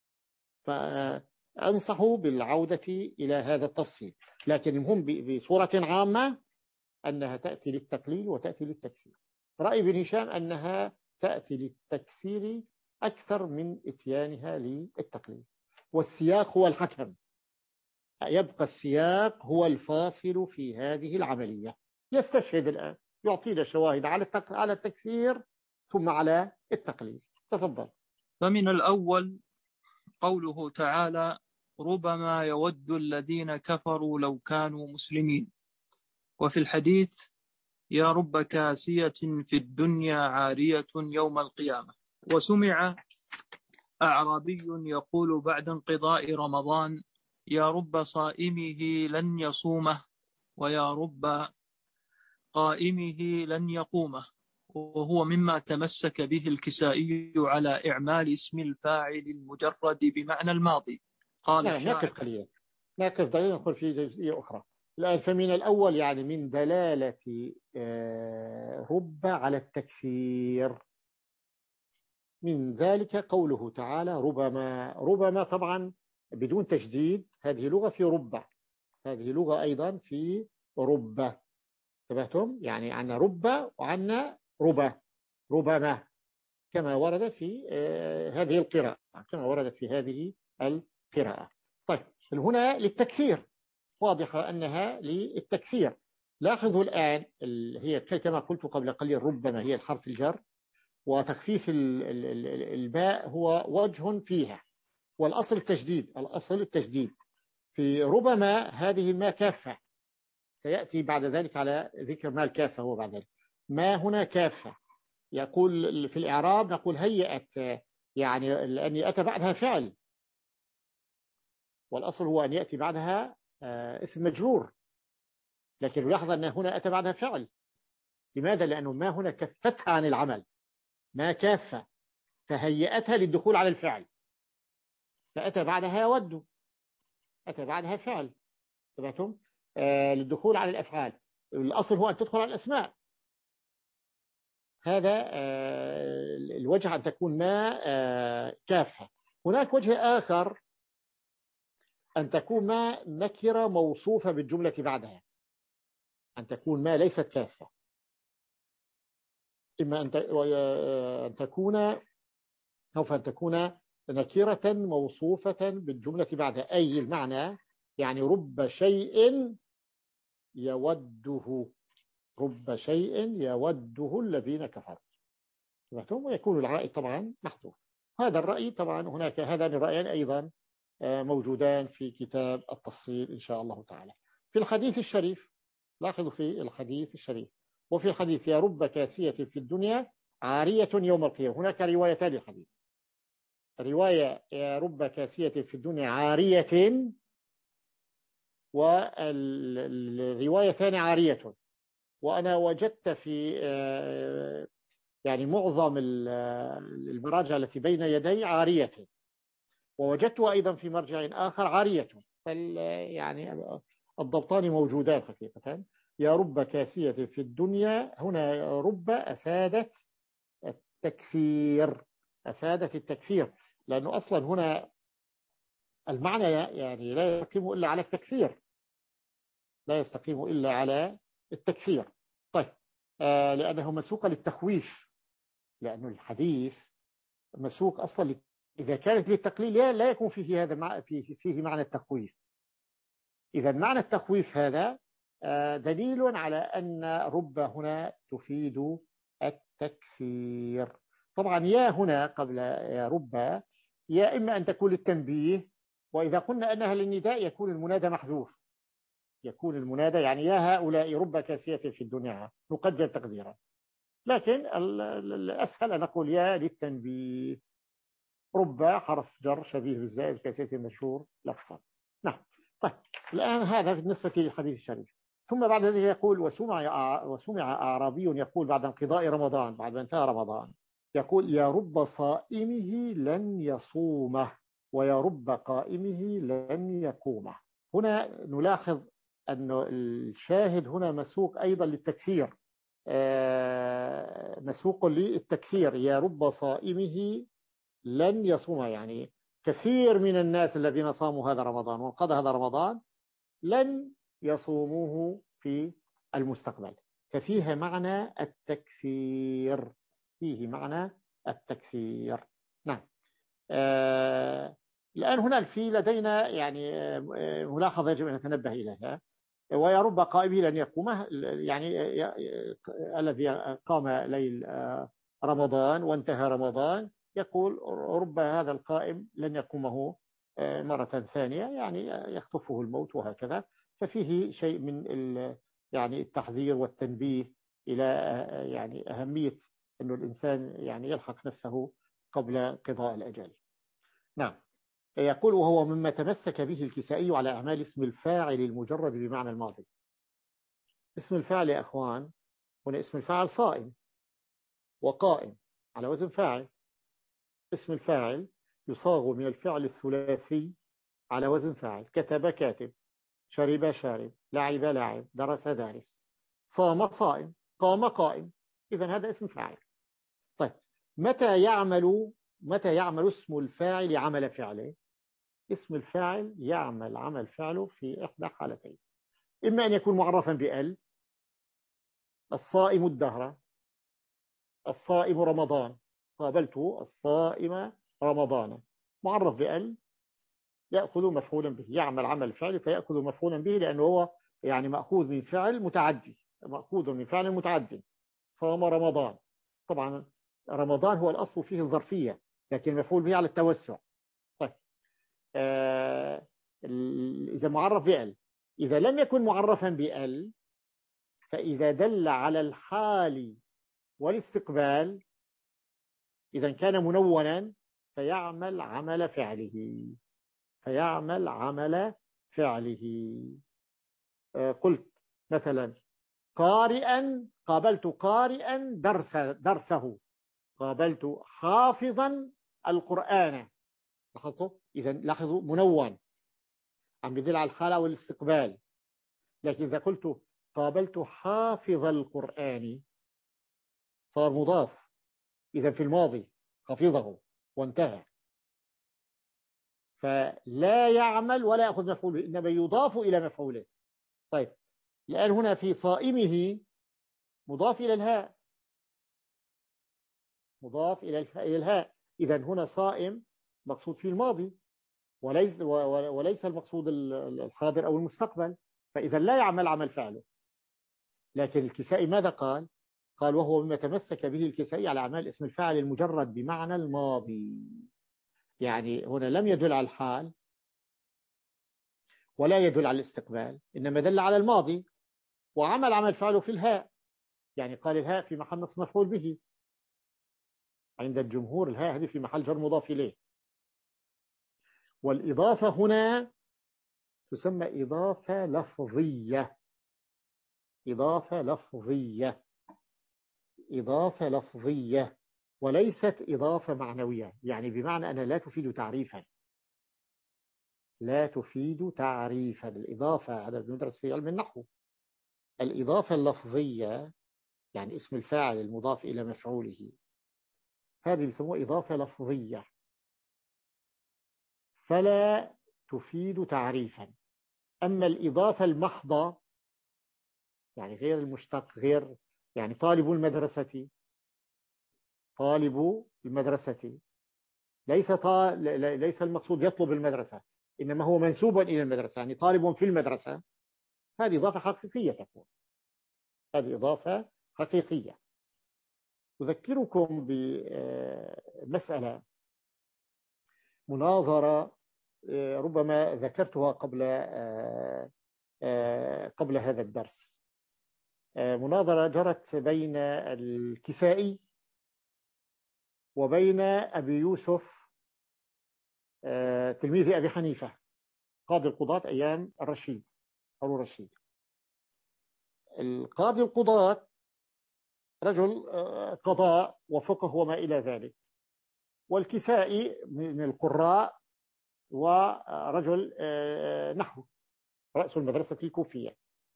فأنصح بالعودة إلى هذا التفصيل. لكن المهم بصورة عامة أنها تأتي للتقليل وتأتي للتكثير. رأي ابن هشام أنها تأتي للتكثير أكثر من إتيانها للتقليل، والسياق هو الحكم، يبقى السياق هو الفاصل في هذه العملية. يستشهد الآن يعطينا شواهد على على التكفير ثم على التقليل. تفضل. فمن الأول قوله تعالى: ربما يود الذين كفروا لو كانوا مسلمين. وفي الحديث: يا رب كاسية في الدنيا عارية يوم القيامة. وسمع أعرابي يقول بعد انقضاء رمضان: يا رب صائمه لن يصومه، ويا رب قائمه لن يقومه، وهو مما تمسك به الكسائي على إعمال اسم الفاعل المجرد بمعنى الماضي. قال نعم، الشاعر. نقف قليلا، نقف دليلا نقول في جزئية أخرى الآن. فمن الأول يعني من دلالة رب على التكفير، من ذلك قوله تعالى ربما. ربما طبعا بدون تشديد، هذه لغة في ربة، هذه لغة أيضا في ربة. انتبهتم؟ يعني عنا ربة وعنا ربة، ربما، كما ورد في هذه القراءة، كما وردت في هذه القراءة. طيب هنا للتكثير، واضحة أنها للتكثير. لاحظوا الآن هي كما قلت قبل قليل، ربما هي الحرف الجر، وتخفيف الباء هو وجه فيها، والأصل التشديد، الأصل التشديد في ربما. هذه ما كافة، سيأتي بعد ذلك على ذكر ما الكافة هو بعد ذلك. ما هنا كافة، يقول في الإعراب نقول هيئت، يعني لأن أتى بعدها فعل، والأصل هو أن يأتي بعدها اسم مجرور، لكن يلاحظ أن هنا أتى بعدها فعل. لماذا؟ لأنه ما هنا كفتها عن العمل، ما كافة، فهيئتها للدخول على الفعل، فأتى بعدها يود، أتى بعدها فعل. تبعتم؟ آه للدخول على الأفعال. الأصل هو أن تدخل على الأسماء. هذا آه الوجه أن تكون ما آه كافة. هناك وجه آخر أن تكون ما نكرة موصوفة بالجملة بعدها، أن تكون ما ليست كافة. إما أن تكون سوف أن تكون نكرة موصوفة بالجملة بعدها، أي المعنى يعني رب شيء يوده، رب شيء يوده الذين كفروا. ويكون العائد طبعا محذوف. هذا الرأي طبعا هناك هذان الرأيان أيضا موجودان في كتاب التفصيل إن شاء الله تعالى. في الحديث الشريف، لاحظوا في الحديث الشريف، وفي الحديث يا رب كاسية في الدنيا عارية يوم القيامة. هناك روايتان للحديث، رواية يا رب كاسية في الدنيا عارية، والرواية الثانية عارية. وأنا وجدت في يعني معظم المراجع التي بين يدي عارية، ووجدت أيضا في مرجع آخر عارية. يعني الضبطان موجودان حقيقة. يا رب كاسية في الدنيا، هنا رب أفادت التكفير، أفادت التكفير، لأنه أصلا هنا المعنى يعني لا يستقيم إلا على التكفير، لا يستقيم إلا على التكفير. طيب آه لأنه مسوق للتخويف، لأنه الحديث مسوق أصلا إذا كانت للتقليل لا يكون فيه هذا فيه, فيه معنى التخويف. إذا معنى التخويف هذا آه دليل على أن رب هنا تفيد التكفير. طبعا يا هنا قبل يا رب، يا إما أن تكون للتنبيه، وإذا قلنا أنها للنداء يكون المنادى محذوف، يكون المنادى يعني يا هؤلاء رب كاسية في الدنيا، نقدر تقديرا. لكن الأسهل أن نقول يا للتنبيه، رب حرف جر شبيه بالزائد كاسية المشهور لفظا. نعم. طيب الآن هذا بالنسبة للحديث الشريف. ثم بعد ذلك يقول وسمع, وسمع أعرابي يقول بعد انقضاء رمضان، بعد ما انتهى رمضان، يقول يا رب صائمه لن يصومه، ويا رب قائمه لن يقومه. هنا نلاحظ أن الشاهد هنا مسوق أيضا للتكثير، مسوق للتكثير. يا رب صائمه لن يصومه، يعني كثير من الناس الذين صاموا هذا رمضان وانقضى هذا رمضان لن يصوموه في المستقبل، ففيها معنى التكثير، فيه معنى التكثير. نعم. آه الآن هنا في لدينا يعني ملاحظة يجب أن نتنبه إليها. ويرب قائمه لن يقومه، يعني الذي قام ليل رمضان وانتهى رمضان يقول رب هذا القائم لن يقومه مرة ثانية، يعني يخطفه الموت وهكذا. ففيه شيء من يعني التحذير والتنبيه إلى يعني أهمية أن الإنسان يعني يلحق نفسه قبل قضاء الأجل. نعم. يقول وهو مما تمسك به الكسائي على أعمال اسم الفاعل المجرد بمعنى الماضي. اسم الفاعل يا أخوان هنا اسم الفاعل صائم وقائم على وزن فاعل. اسم الفاعل يصاغ من الفعل الثلاثي على وزن فاعل. كتب كاتب، شرب شارب، لعب لاعب، درس دارس، صام صائم، قام قائم. إذن هذا اسم فاعل. طيب متى يعمل متى يعمل اسم الفاعل عمل فعله؟ اسم الفاعل يعمل عمل فعله في إحدى حالتين: إما أن يكون معرفا بأل، الصائم الدهر، الصائم رمضان، قابلت الصائم رمضان، معرف بأل يأخذ مفعولا به، يعمل عمل فعل فيأخذ مفعولا به، لأنه هو يعني مأخوذ من فعل متعدي، مأخوذ من فعل متعدي. صام رمضان، طبعا رمضان هو الأصل فيه الظرفية، لكن مفعول به على التوسع. طيب آه إذا معرف بأل. إذا لم يكن معرفا بأل، فإذا دل على الحال والاستقبال، إذا كان منونا فيعمل عمل فعله فيعمل عمل فعله. آه قلت مثلا قارئا، قابلت قارئا درس درسه، قابلت حافظا القرآن. لاحظتوا؟ إذا لاحظوا منون عم يدل على الحالة والاستقبال. لكن إذا قلت قابلت حافظ القرآن صار مضاف، إذا في الماضي حفظه وانتهى، فلا يعمل ولا يأخذ مفعوله، إنما يضاف إلى مفعوله. طيب الآن هنا في صائمه مضاف إلى الهاء، مضاف إلى الهاء. إذا هنا صائم مقصود في الماضي وليس وليس المقصود الحاضر أو المستقبل، فإذا لا يعمل عمل فعله. لكن الكسائي ماذا قال؟ قال وهو مما تمسك به الكسائي على أعمال اسم الفاعل المجرد بمعنى الماضي. يعني هنا لم يدل على الحال ولا يدل على الاستقبال، إنما دل على الماضي وعمل عمل فعله في الهاء. يعني قال الهاء في محل نصب مفعول به، عند الجمهور الهاء هذه في محل جر مضاف إليه. والإضافة هنا تسمى إضافة لفظية، إضافة لفظية إضافة لفظية وليست إضافة معنوية، يعني بمعنى أنها لا تفيد تعريفا، لا تفيد تعريفا. الإضافة هذا بندرس في علم النحو. الإضافة اللفظية يعني اسم الفاعل المضاف إلى مفعوله، هذه بيسموها إضافة لفظية، فلا تفيد تعريفا. أما الإضافة المحضة يعني غير المشتق، غير يعني طالب المدرسة، طالب المدرسة ليس طال... ليس المقصود يطلب المدرسة، إنما هو منسوب إلى المدرسة، يعني طالب في المدرسة. هذه إضافة حقيقية تكون، هذه إضافة حقيقية. أذكركم بمسألة مناظرة ربما ذكرتها قبل قبل هذا الدرس. مناظرة جرت بين الكسائي وبين أبي يوسف تلميذ أبي حنيفة قاضي القضاة أيام الرشيد هارون الرشيد. القاضي القضاة رجل قضاء وفقه وما إلى ذلك، والكسائي من القراء ورجل نحو رأس المدرسة الكوفية.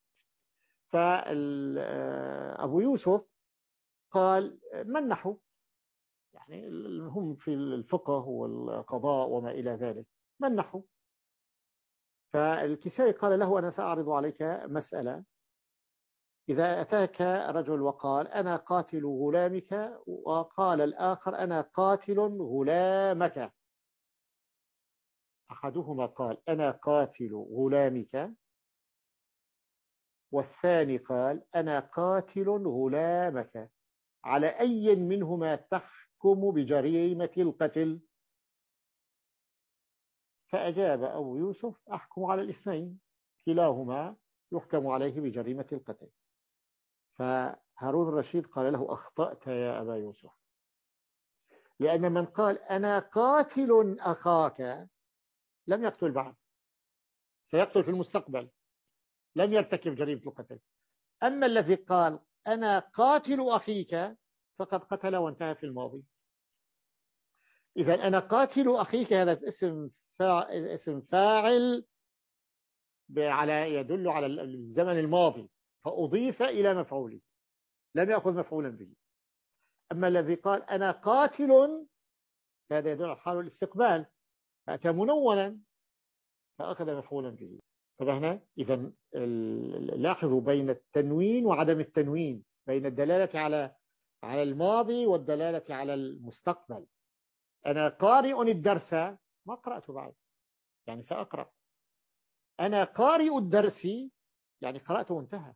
فأبو يوسف قال ما النحو؟ يعني هم في الفقه والقضاء وما إلى ذلك، ما النحو؟ فالكسائي قال له أنا سأعرض عليك مسألة، إذا أتاك رجل وقال أنا قاتل غلامك، وقال الآخر أنا قاتل غلامك، أحدهما قال أنا قاتل غلامك والثاني قال أنا قاتل غلامك، على أي منهما تحكم بجريمة القتل؟ فأجاب أبو يوسف أحكم على الاثنين، كلاهما يحكم عليه بجريمة القتل. فهارون الرشيد قال له أخطأت يا أبا يوسف، لأن من قال أنا قاتل أخاك لم يقتل بعد، سيقتل في المستقبل، لم يرتكب جريمة القتل. أما الذي قال أنا قاتل أخيك فقد قتل وانتهى في الماضي. إذا أنا قاتل أخيك هذا اسم فاعل، اسم فاعل على يدل على الزمن الماضي، فأضيف إلى مفعوله، لم يأخذ مفعولا به. أما الذي قال أنا قاتل هذا يدل على حال الاستقبال، فأتى منونا فأخذ مفعولا به. فهنا إذا لاحظوا بين التنوين وعدم التنوين، بين الدلالة على على الماضي والدلالة على المستقبل. أنا قارئ الدرس ما قرأته بعد، يعني سأقرأ. أنا قارئ الدرس يعني قرأته وانتهى.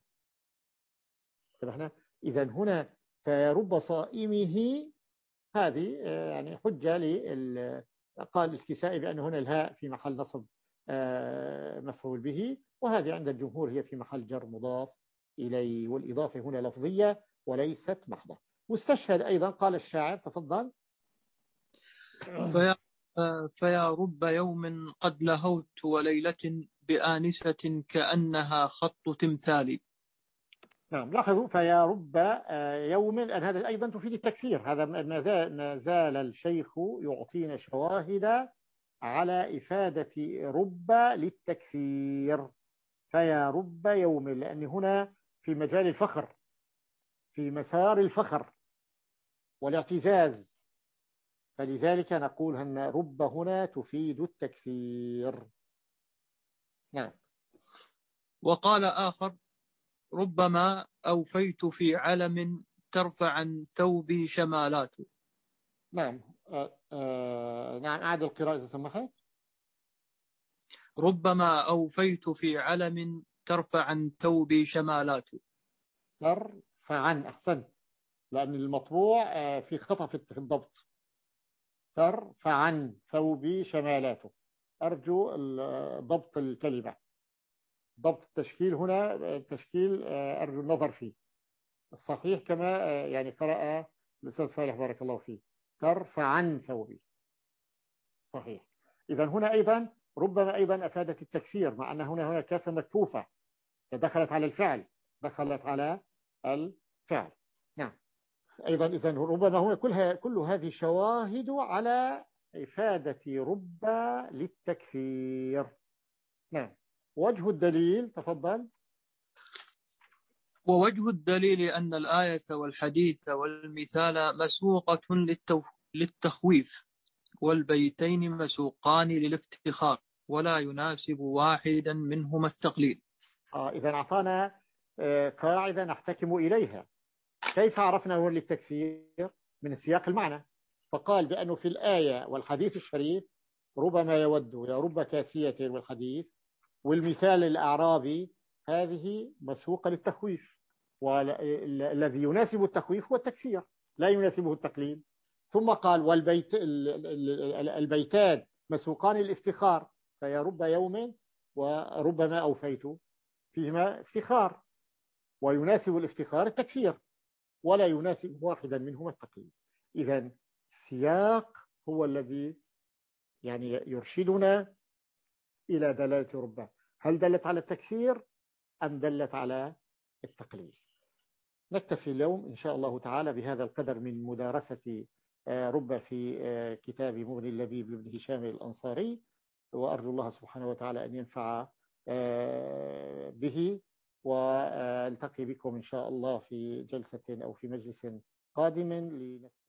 إذا هنا فرب صائمه هذه يعني حجة لل قال الكسائي بأن هنا الهاء في محل نصب مفعول به، وهذه عند الجمهور هي في محل جر مضاف إليه، والإضافة هنا لفظية وليست محضة. واستشهد أيضا قال الشاعر، تفضل. فيا, فيا رب يوم قد لهوت وليلة بآنسة كأنها خط تمثالي. نعم، لاحظوا فيا رب يوم، أن هذا أيضا تفيد التكثير. هذا ما زال الشيخ يعطينا شواهد على إفادة رب للتكثير. فيا رب يوم، لأن هنا في مجال الفخر، في مسار الفخر والاعتزاز، فلذلك نقول أن رب هنا تفيد التكثير. نعم. وقال آخر ربما أوفيت في علم ترفع عن ثوبي شمالات. نعم. آه آه نعم، أعد القراءة إذا سمحت. ربما أوفيت في علم ترفع عن ثوبي شمالات. ترفع عن، أحسنت، لأن المطبوع آه في خطأ في الضبط. ترفع عن ثوبي شمالاته، أرجو ضبط الكلمة، ضبط التشكيل هنا، التشكيل آه أرجو النظر فيه. الصحيح كما آه يعني قرأ الأستاذ فالح بارك الله فيه، ترفع عن ثوبي، صحيح. إذا هنا أيضا ربما أيضا أفادت التكثير، مع أن هنا هنا كافة مكفوفة فدخلت على الفعل، دخلت على الفعل. نعم. أيضا إذا ربما هنا كلها كل هذه شواهد على إفادة رب للتكثير. نعم. وجه الدليل، تفضل. ووجه الدليل أن الآية والحديث والمثال مسوقة للتخويف، والبيتين مسوقان للافتخار، ولا يناسب واحدا منهما التقليل. آه إذا أعطانا آه قاعدة نحتكم إليها. كيف عرفنا هو للتكثير؟ من سياق المعنى. فقال بأنه في الآية والحديث الشريف ربما يود، يا رب كاسية والحديث، والمثال الأعرابي، هذه مسوقة للتخويف، والذي يناسب التخويف هو التكثير، لا يناسبه التقليل. ثم قال والبيت البيتان مسوقان للافتخار، فيا رب يوم وربما أوفيت، فيهما افتخار، ويناسب الافتخار التكثير، ولا يناسب واحدا منهما التقليد. إذا السياق هو الذي يعني يرشدنا إلى دلالة رب، هل دلت على التكثير أم دلت على التقليد. نكتفي اليوم إن شاء الله تعالى بهذا القدر من مدارسة رب في كتاب مغني اللبيب لابن هشام الأنصاري، وأرجو الله سبحانه وتعالى أن ينفع به، والتقي بكم إن شاء الله في جلسة أو في مجلس قادم لنسمع